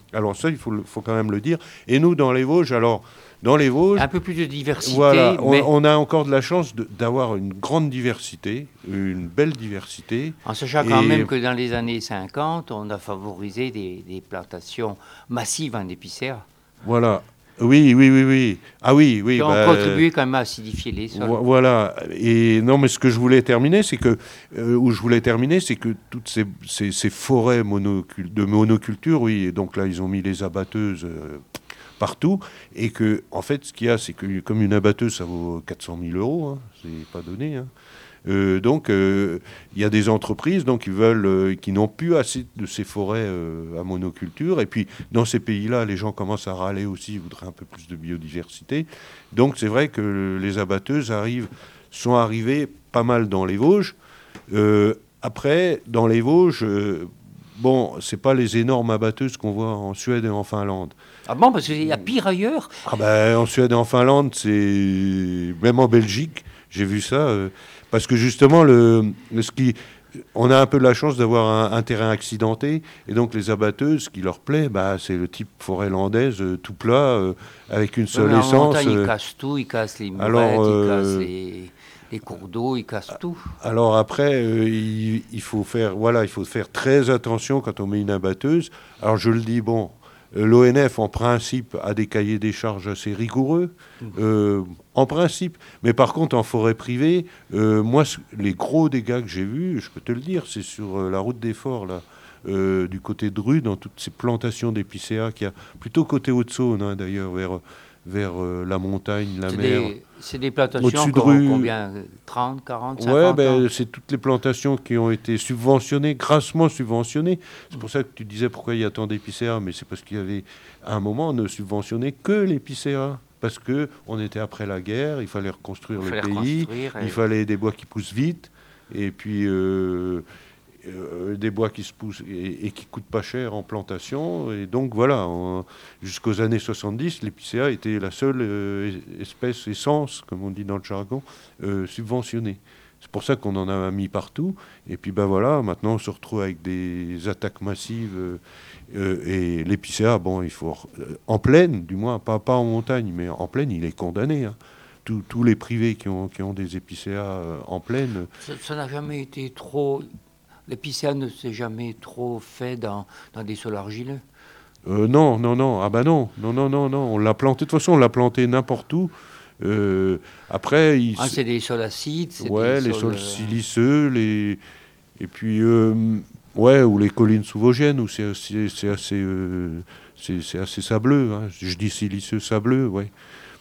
Alors ça, il faut, faut quand même le dire. Et nous, dans les Vosges, alors, dans les Vosges... Un peu plus de diversité. Voilà, on, mais... on a encore de la chance de, d'avoir une grande diversité, une belle diversité. En sachant quand et... même que dans les années cinquante, on a favorisé des, des plantations massives en épicéa. Voilà. Oui, oui, oui, oui. Ah oui, oui. Qui ont bah, contribué quand même à acidifier les sols. Voilà. Et non, mais ce que je voulais terminer, c'est que euh, où je voulais terminer, c'est que toutes ces, ces, ces forêts monocul- de monoculture, oui. Et donc là, ils ont mis les abatteuses euh, partout, et que en fait, ce qu'il y a, c'est que comme une abatteuse, ça vaut quatre cent mille euros, hein, c'est pas donné. Hein. Euh, donc, euh, il y a des entreprises donc, qui, veulent, euh, qui n'ont plus assez de ces forêts euh, à monoculture. Et puis, dans ces pays-là, les gens commencent à râler aussi, ils voudraient un peu plus de biodiversité. Donc, c'est vrai que les abatteuses arrivent, sont arrivées pas mal dans les Vosges. Euh, après, dans les Vosges, euh, bon, c'est pas les énormes abatteuses qu'on voit en Suède et en Finlande. Ah bon, parce qu'il y a pire ailleurs. Ah ben, en Suède et en Finlande, c'est... Même en Belgique, j'ai vu ça... Euh... Parce que justement, le, le ski, on a un peu de la chance d'avoir un, un terrain accidenté. Et donc, les abatteuses, ce qui leur plaît, bah, c'est le type forêt landaise, euh, tout plat, euh, avec une seule en essence. montagne, euh, ils cassent tout. Ils cassent les murettes, alors, euh, ils cassent les, les cours d'eau, ils cassent tout. Alors après, euh, il, il, faut faire, voilà, il faut faire très attention quand on met une abatteuse. Alors, je le dis, bon... L'O N F, en principe, a des cahiers des charges assez rigoureux, euh, en principe. Mais par contre, en forêt privée, euh, moi, les gros dégâts que j'ai vus, je peux te le dire, c'est sur euh, la route des Forts, là, euh, du côté de Rue, dans toutes ces plantations d'épicéa qu'il y a, plutôt côté Haute-Saône, hein, d'ailleurs, vers, vers euh, la montagne, la c'est mer. Des, c'est des plantations Au-dessus de qui ont Rue. combien trente, quarante, cinquante Ouais, ans ben, c'est toutes les plantations qui ont été subventionnées, grassement subventionnées. C'est pour ça que tu disais pourquoi il y a tant d'épicéas, mais c'est parce qu'il y avait, à un moment, on ne subventionnait que l'épicéa. Parce qu'on était après la guerre, il fallait reconstruire il le fallait pays, reconstruire et... il fallait des bois qui poussent vite, et puis euh, euh, des bois qui se poussent et, et qui coûtent pas cher en plantation. Et donc voilà, on, jusqu'aux années soixante-dix, l'épicéa était la seule euh, espèce essence, comme on dit dans le jargon, euh, subventionnée. C'est pour ça qu'on en a mis partout. Et puis ben voilà, maintenant on se retrouve avec des attaques massives. Euh, euh, et l'épicéa, bon, il faut euh, en plaine, du moins, pas, pas en montagne, mais en plaine, il est condamné. Hein. Tous, tous les privés qui ont, qui ont des épicéas euh, en plaine. Ça, ça n'a jamais été trop. L'épicéa ne s'est jamais trop fait dans, dans des sols argileux. Euh, non, non, non. Ah ben non, non, non, non, non. On l'a planté. De toute façon, on l'a planté n'importe où. Euh, après, il... ah, c'est des sols acides. C'est ouais, des les sols sols siliceux, les et puis euh, ouais, ou les collines sous-vosgiennes où c'est assez, c'est assez, euh, c'est, c'est assez sableux. Hein. Je dis siliceux, sableux, ouais.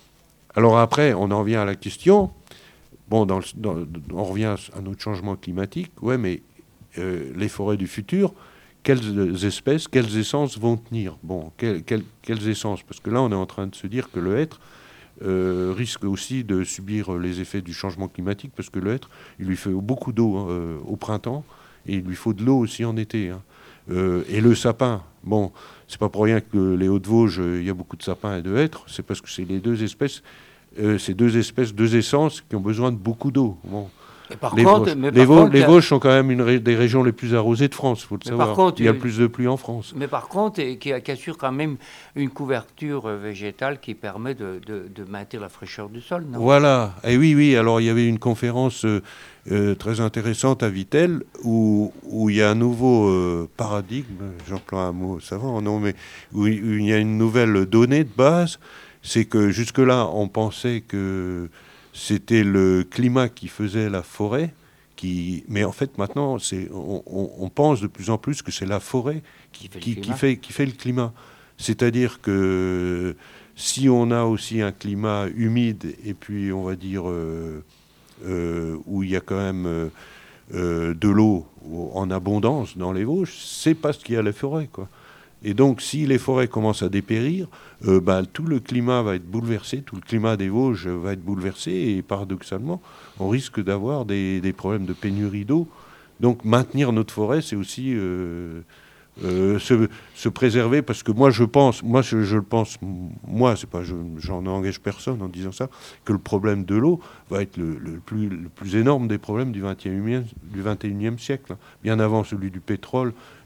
Alors après, on en revient à la question. Bon, dans le, dans, on revient à notre changement climatique. Ouais, mais euh, les forêts du futur, quelles espèces, quelles essences vont tenir? Bon, quelles, quelles, quelles essences? Parce que là, on est en train de se dire que le hêtre Euh, risque aussi de subir les effets du changement climatique, parce que le hêtre, il lui faut beaucoup d'eau hein, euh, au printemps, et il lui faut de l'eau aussi en été. Hein. Euh, et le sapin, bon, c'est pas pour rien que les Hauts-de-Vosges, il y a beaucoup de sapins et de hêtres, c'est parce que c'est les deux espèces, euh, ces deux espèces, deux essences qui ont besoin de beaucoup d'eau. Bon. Et par les, contre, Vosges, mais les, par Vosges, contre, les la... Vosges sont quand même une ré- des régions les plus arrosées de France, il faut le mais savoir. Par contre, il y a euh, le plus de pluie en France. Mais par contre, qui, qui assure quand même une couverture végétale qui permet de, de, de maintenir la fraîcheur du sol, non? Voilà. Et oui, oui. Alors, il y avait une conférence euh, euh, très intéressante à Vittel où, où il y a un nouveau euh, paradigme, j'emploie un mot savant, non, mais où, où il y a une nouvelle donnée de base. C'est que jusque-là, on pensait que c'était le climat qui faisait la forêt. Qui, mais en fait, maintenant, c'est, on, on, on pense de plus en plus que c'est la forêt qui, qui, fait, qui, fait, qui fait le climat. C'est-à-dire que si on a aussi un climat humide et puis, on va dire, euh, euh, où il y a quand même euh, de l'eau en abondance dans les Vosges, c'est parce qu'il y a les forêts, quoi. Et donc, si les forêts commencent à dépérir, euh, bah, tout le climat va être bouleversé, tout le climat des Vosges va être bouleversé, et paradoxalement, on risque d'avoir des, des problèmes de pénurie d'eau. Donc, maintenir notre forêt, c'est aussi euh, euh, se, se préserver, parce que moi, je pense, moi, je, je le pense, moi, c'est pas, je, j'en engage personne en disant ça, que le problème de l'eau va être le, le, plus, le plus énorme des problèmes du vingt et unième, du vingt et unième siècle, hein, bien avant celui du pétrole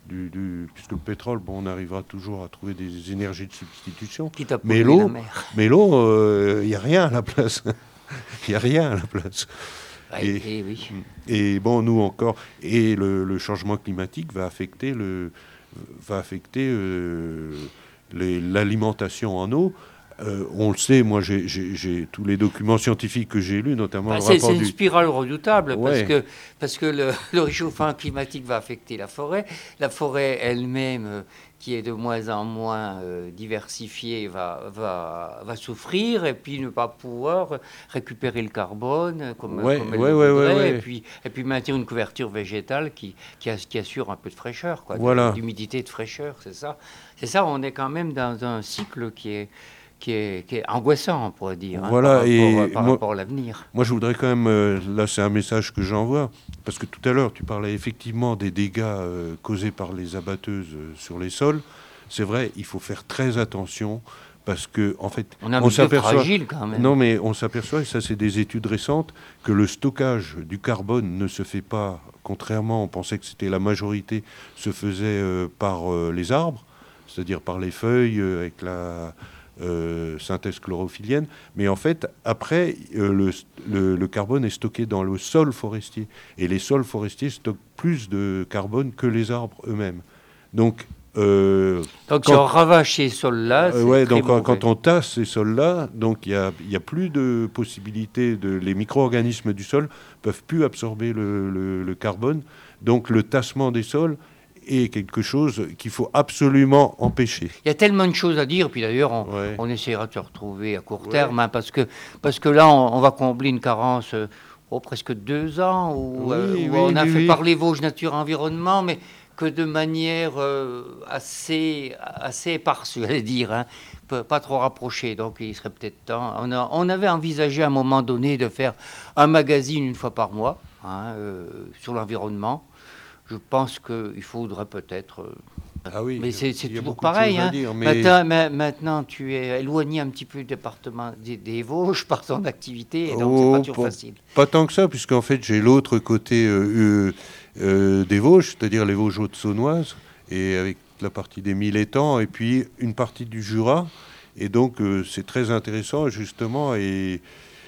du, du puisque le pétrole, bon, on arrivera toujours à trouver des énergies de substitution. Quitte à Mais polluer la l'eau, mer. mais l'eau, il euh, n'y a rien à la place. Il n'y a rien à la place. Ouais, Et- et oui. Et bon, nous encore, et le, le changement climatique va affecter le, va affecter euh, les- l'alimentation en eau. Euh, on le sait, moi, j'ai, j'ai- j'ai tous les documents scientifiques que j'ai lus, notamment Bah, le c'est rapport c'est une du. spirale redoutable parce Ouais. que, parce que le, le réchauffement climatique va affecter la forêt. La forêt elle-même, euh, qui est de moins en moins euh, diversifiée, va, va, va souffrir et puis ne pas pouvoir récupérer le carbone euh, comme, Ouais, comme elle ouais, le ouais, voudrait, ouais, ouais. Et, puis, et puis maintenir une couverture végétale qui, qui, as- qui assure un peu de fraîcheur, quoi, de- Voilà. d'humidité et de fraîcheur, c'est ça. C'est ça, on est quand même dans un cycle qui est, qui est, qui est angoissant, on pourrait dire, hein, Voilà, par rapport, et par moi- rapport à l'avenir. Moi, je voudrais quand même, euh, là, c'est un message que j'envoie, parce que tout à l'heure, tu parlais effectivement des dégâts euh, causés par les abatteuses euh, sur les sols. C'est vrai, il faut faire très attention, parce que, en fait, On a un on milieu s'aperçoit. fragile quand même. Non, mais on s'aperçoit, et ça c'est des études récentes, que le stockage du carbone ne se fait pas, contrairement, on pensait que c'était la majorité, se faisait euh, par euh, les arbres, c'est-à-dire par les feuilles, euh, avec la euh, synthèse chlorophyllienne. Mais en fait, après, euh, le, le- le carbone est stocké dans le sol forestier. Et les sols forestiers stockent plus de carbone que les arbres eux-mêmes. Donc, euh, Donc quand- si on ravage ces sols-là, euh, c'est ouais, très donc quand, mauvais. quand on tasse ces sols-là, donc il y a, il y a plus de possibilités de les micro-organismes du sol peuvent plus absorber le, le- le carbone. Donc le tassement des sols est quelque chose qu'il faut absolument empêcher. Il y a tellement de choses à dire, puis d'ailleurs, on, Ouais. on essaiera de se retrouver à court Ouais. terme, hein, parce, que, parce que là, on, on va combler une carence, euh, oh, presque deux ans, où, Oui, euh, où oui, on a oui, fait oui. parler Vosges Nature Environnement, mais que de manière euh, assez, assez éparse, j'allais dire, hein, pas pas trop rapprochée. Donc il serait peut-être temps. On, a- on avait envisagé à un moment donné de faire un magazine une fois par mois, hein, euh, sur l'environnement. Je pense qu'il faudrait peut-être... euh, Ah oui, mais c'est c'est il y a toujours beaucoup de pareil. choses à Hein. dire, mais- Maintenant, ma- maintenant, tu es éloigné un petit peu du département des, des Vosges par ton activité, et donc c'est Oh, pas toujours pour- facile. Pas tant que ça, puisqu'en fait j'ai l'autre côté euh, euh, euh, des Vosges, c'est-à-dire les Vosges hautes-saônoises, et avec la partie des mille étangs, et puis une partie du Jura. Et donc euh, c'est très intéressant, justement, et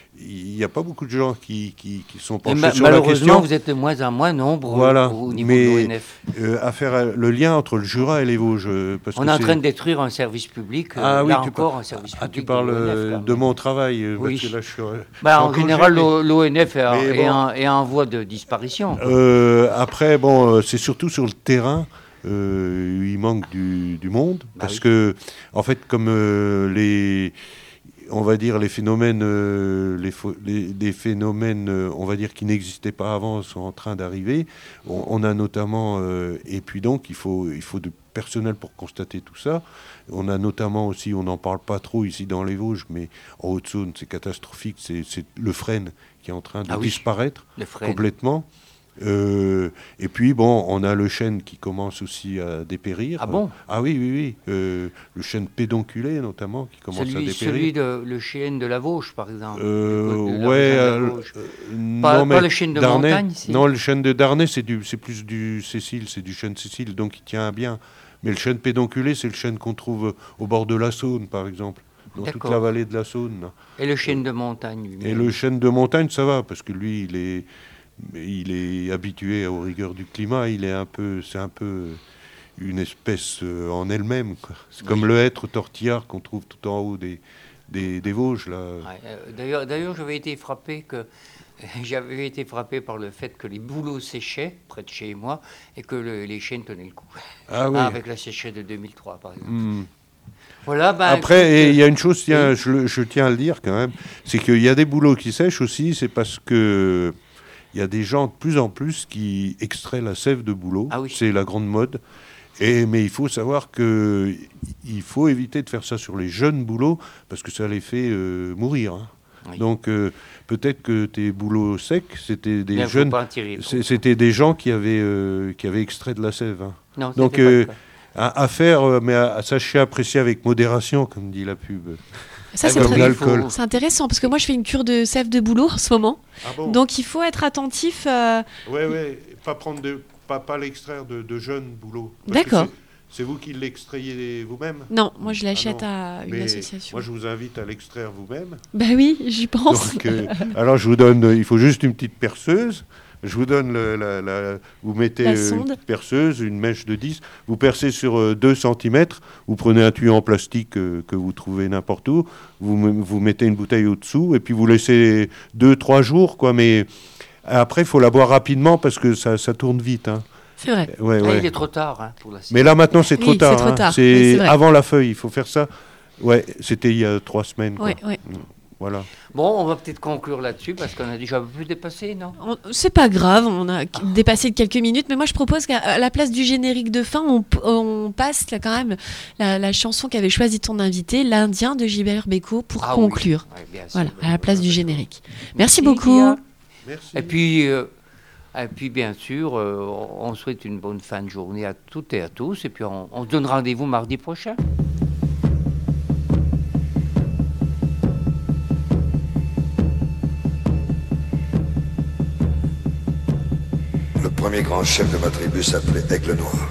il n'y a pas beaucoup de gens qui, qui, qui sont Et penchés ma- sur la malheureusement, question. vous êtes de moins en moins nombreux Voilà, au niveau mais de l'O N F. euh, à faire euh, le lien entre le Jura et les Vosges. euh, Parce On que est en c'est- train de détruire un service public, euh, Ah oui, là tu encore par- un service Ah, public tu parles de l'O N F, euh, quand de même. mon travail, euh, Oui. parce que là je suis, euh, Bah, je en suis général, congé, mais- l'O- l'O N F est, en- mais est bon. en, est en voie de disparition. quoi. Euh, après, bon, euh, c'est surtout sur le terrain. euh, il manque du, du monde Bah parce oui. que, en fait, comme euh, les, on va dire les phénomènes, euh, les, pho- les- des phénomènes, euh, on va dire qui n'existaient pas avant, sont en train d'arriver. On, on a notamment, euh, et puis donc, il faut, il faut du personnel pour constater tout ça. On a notamment aussi, on n'en parle pas trop ici dans les Vosges, mais en Haute-Saône, c'est catastrophique. C'est, c'est le frêne qui est en train de Ah oui. disparaître Le frêne. complètement. Euh, et puis, bon, on a le chêne qui commence aussi à dépérir. Ah bon ? Ah oui, oui, oui. Euh, le chêne pédonculé, notamment, qui commence à Celui, dépérir. celui de le chêne de la Vosges, par exemple. Euh, du côté de la ouais, région de la euh, Vosges. euh, Pas- non, pas mais le chêne de Darnay- montagne, si. Non, le chêne de Darnay, c'est, du, c'est plus du Cécile, c'est du chêne Cécile, donc il tient bien. Mais le chêne pédonculé, c'est le chêne qu'on trouve au bord de la Saône, par exemple, dans toute D'accord. la vallée de la Saône. là. Et le chêne de montagne lui-même. Et le chêne de montagne, ça va, parce que lui, il est, il est habitué aux rigueurs du climat. Il est un peu, c'est un peu une espèce euh, en elle-même, quoi. C'est comme Oui. le hêtre tortillard qu'on trouve tout en haut des, des, des Vosges, là. Ouais, euh, d'ailleurs, d'ailleurs, j'avais été frappé que j'avais été frappé par le fait que les bouleaux séchaient près de chez moi et que le- les chênes tenaient le coup. Ah oui. Ah, avec la sécheresse de deux mille trois, par exemple. Hmm. Voilà. Bah, Après, écoute, et il y euh, a une chose, tiens, oui. je, le- je tiens à le dire quand même, c'est qu'il y a des bouleaux qui sèchent aussi, c'est parce que il y a des gens de plus en plus qui extraient la sève de bouleau. Ah oui. C'est la grande mode. Et, mais il faut savoir que il faut éviter de faire ça sur les jeunes bouleaux parce que ça les fait euh, mourir. hein. Oui. Donc euh, peut-être que tes bouleaux secs, c'était des Bien, faut jeunes, pas en tirer trop. c'est- c'était des gens qui avaient qui avaient extrait de la sève. hein. Non, c'était Donc, pas le euh, cas. À, à faire, euh, mais à, à sachez apprécier avec modération, comme dit la pub. Ça, Ah, c'est bah comme oui, très- l'alcool. faut- c'est intéressant parce que moi, je fais une cure de sève de bouleau en ce moment. Ah bon Donc, il faut être attentif. euh, Ouais, ouais, pas prendre de, pas pas, pas l'extraire de, de jeunes bouleaux. Parce D'accord. que C'est, c'est vous qui l'extrayez vous-même? Non, moi je l'achète Ah à une Mais association. Moi, je vous invite à l'extraire vous-même. Bah oui, j'y pense. Donc, euh, alors, je vous donne, euh, il faut juste une petite perceuse. Je vous donne, le, la, la, vous mettez La euh, une sonde. petite perceuse, une mèche de dix, vous percez sur euh, deux centimètres, vous prenez un tuyau en plastique euh, que vous trouvez n'importe où, vous, me- vous mettez une bouteille au-dessous, et puis vous laissez deux trois jours, quoi, mais après, il faut la boire rapidement parce que ça, ça tourne vite. Hein. C'est vrai. Ouais, Ah, ouais. il est trop tard hein, pour la Mais là, maintenant, c'est trop Oui, tard. c'est trop hein. tard. C'est Oui, c'est vrai. avant la feuille, il faut faire ça. Ouais, c'était il y a trois semaines. Quoi. Ouais, ouais. Voilà. Bon, on va peut-être conclure là-dessus parce qu'on a déjà un peu plus dépassé, non? On- C'est pas grave, on a qu- dépassé de quelques minutes, mais moi je propose qu'à à la place du générique de fin, on, p- on passe là, quand même la, la chanson qu'avait choisi ton invité, l'Indien de Gilbert Bécaud, pour Ah oui. conclure. Ouais, bien sûr. Voilà, à la place du générique. Merci Merci, beaucoup. Guilla. Merci. Et puis, euh, et puis bien sûr, euh, on souhaite une bonne fin de journée à toutes et à tous. Et puis, on, on se donne rendez-vous mardi prochain. Le premier grand chef de ma tribu s'appelait Aigle Noir.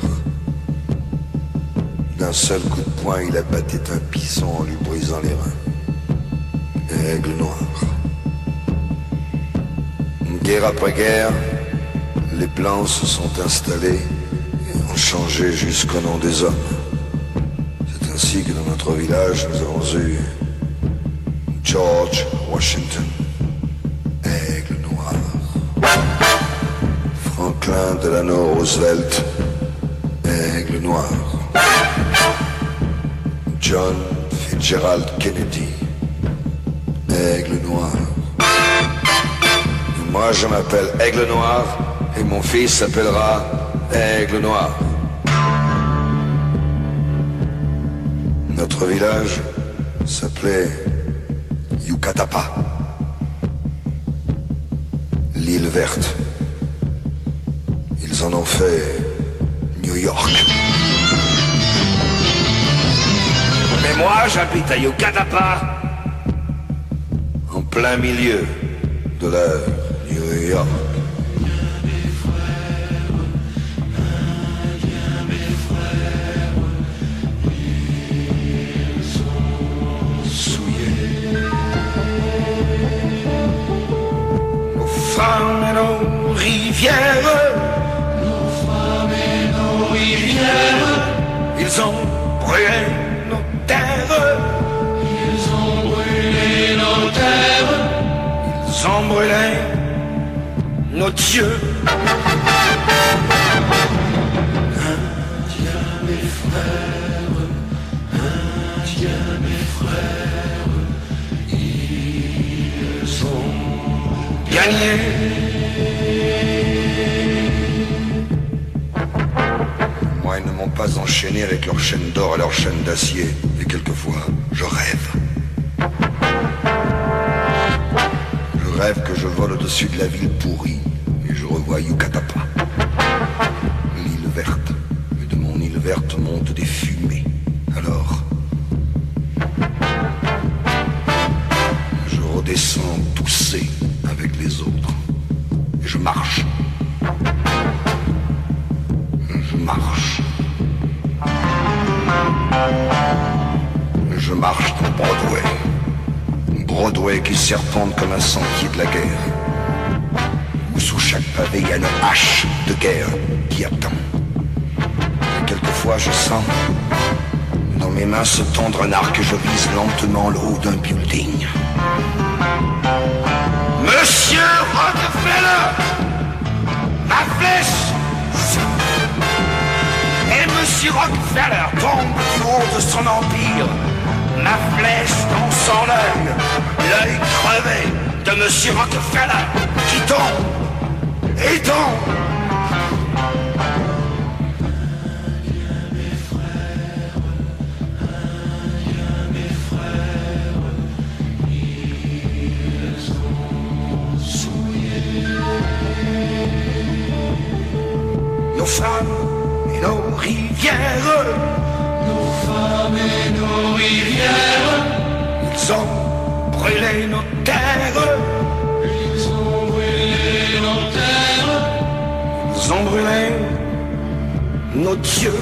D'un seul coup de poing, il abattait un pisson en lui brisant les reins. Aigle Noir. Guerre après guerre, les Blancs se sont installés et ont changé jusqu'au nom des hommes. C'est ainsi que dans notre village, nous avons eu George Washington, Aigle Noir. Franklin Delano Roosevelt, Aigle Noir. John Fitzgerald Kennedy, Aigle Noir. Et moi, je m'appelle Aigle Noir et mon fils s'appellera Aigle Noir. Notre village s'appelait Yucatapa, l'île verte. Ils en ont fait New York. Mais moi, j'habite à Yucatapa, en plein milieu de la New York. Souillés. Nos femmes et nos rivières, ils ont brûlé nos terres. Ils ont brûlé nos terres. Ils ont brûlé nos dieux. Indiens, mes frères. Indiens, mes frères. Ils ont gagné. Moi, ils ne m'ont pas enchaîné avec leurs chaînes d'or et leurs chaînes d'acier. Et quelquefois, je rêve. Je rêve que je vole au-dessus de la ville pourrie et je revois Yucatapa, l'île verte. Et de mon île verte montent des fumées. Alors, je redescends toussé avec les autres. Et je marche. Je marche. Je marche dans Broadway. Broadway qui serpente comme un sentier de la guerre. Où sous chaque pavé il y a une hache de guerre qui attend. Et quelquefois je sens dans mes mains se tendre un arc et je vise lentement le haut d'un building. Monsieur Rockefeller, ma flèche. Et Monsieur Rockefeller tombe du haut de son empire. Ma flèche dans son œil, l'œil crevé de Monsieur Rockefeller qui tombe et tombe. Nos femmes et nos rivières, nos femmes et nos rivières, ils ont brûlé nos terres, ils ont brûlé nos terres, ils Ils ont brûlé nos dieux.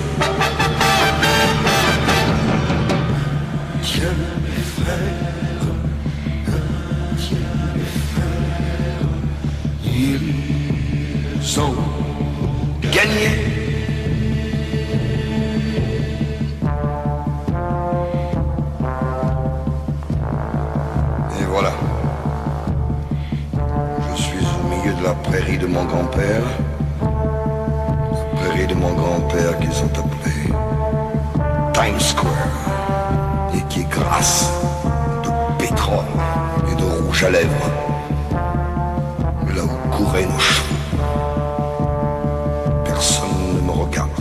Tiens les frères, tiens les frères, ils ont gagné. Et voilà. Je suis au milieu de la prairie de mon grand-père. La prairie de mon grand-père qu'ils ont appelée Times Square. Et qui est grasse de pétrole et de rouge à lèvres. Là où couraient nos chevaux. Personne ne me regarde.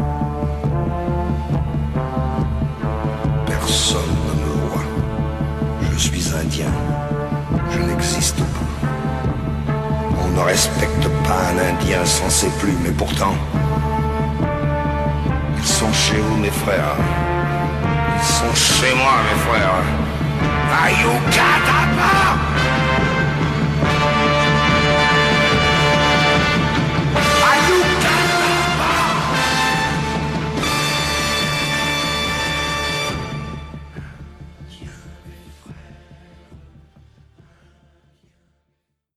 Personne ne me voit. Je suis indien. Je n'existe pas. On ne respecte pas un indien censé plus, mais pourtant, ils sont chez vous, mes frères. Ils sont chez moi, mes frères. Ayukatapa!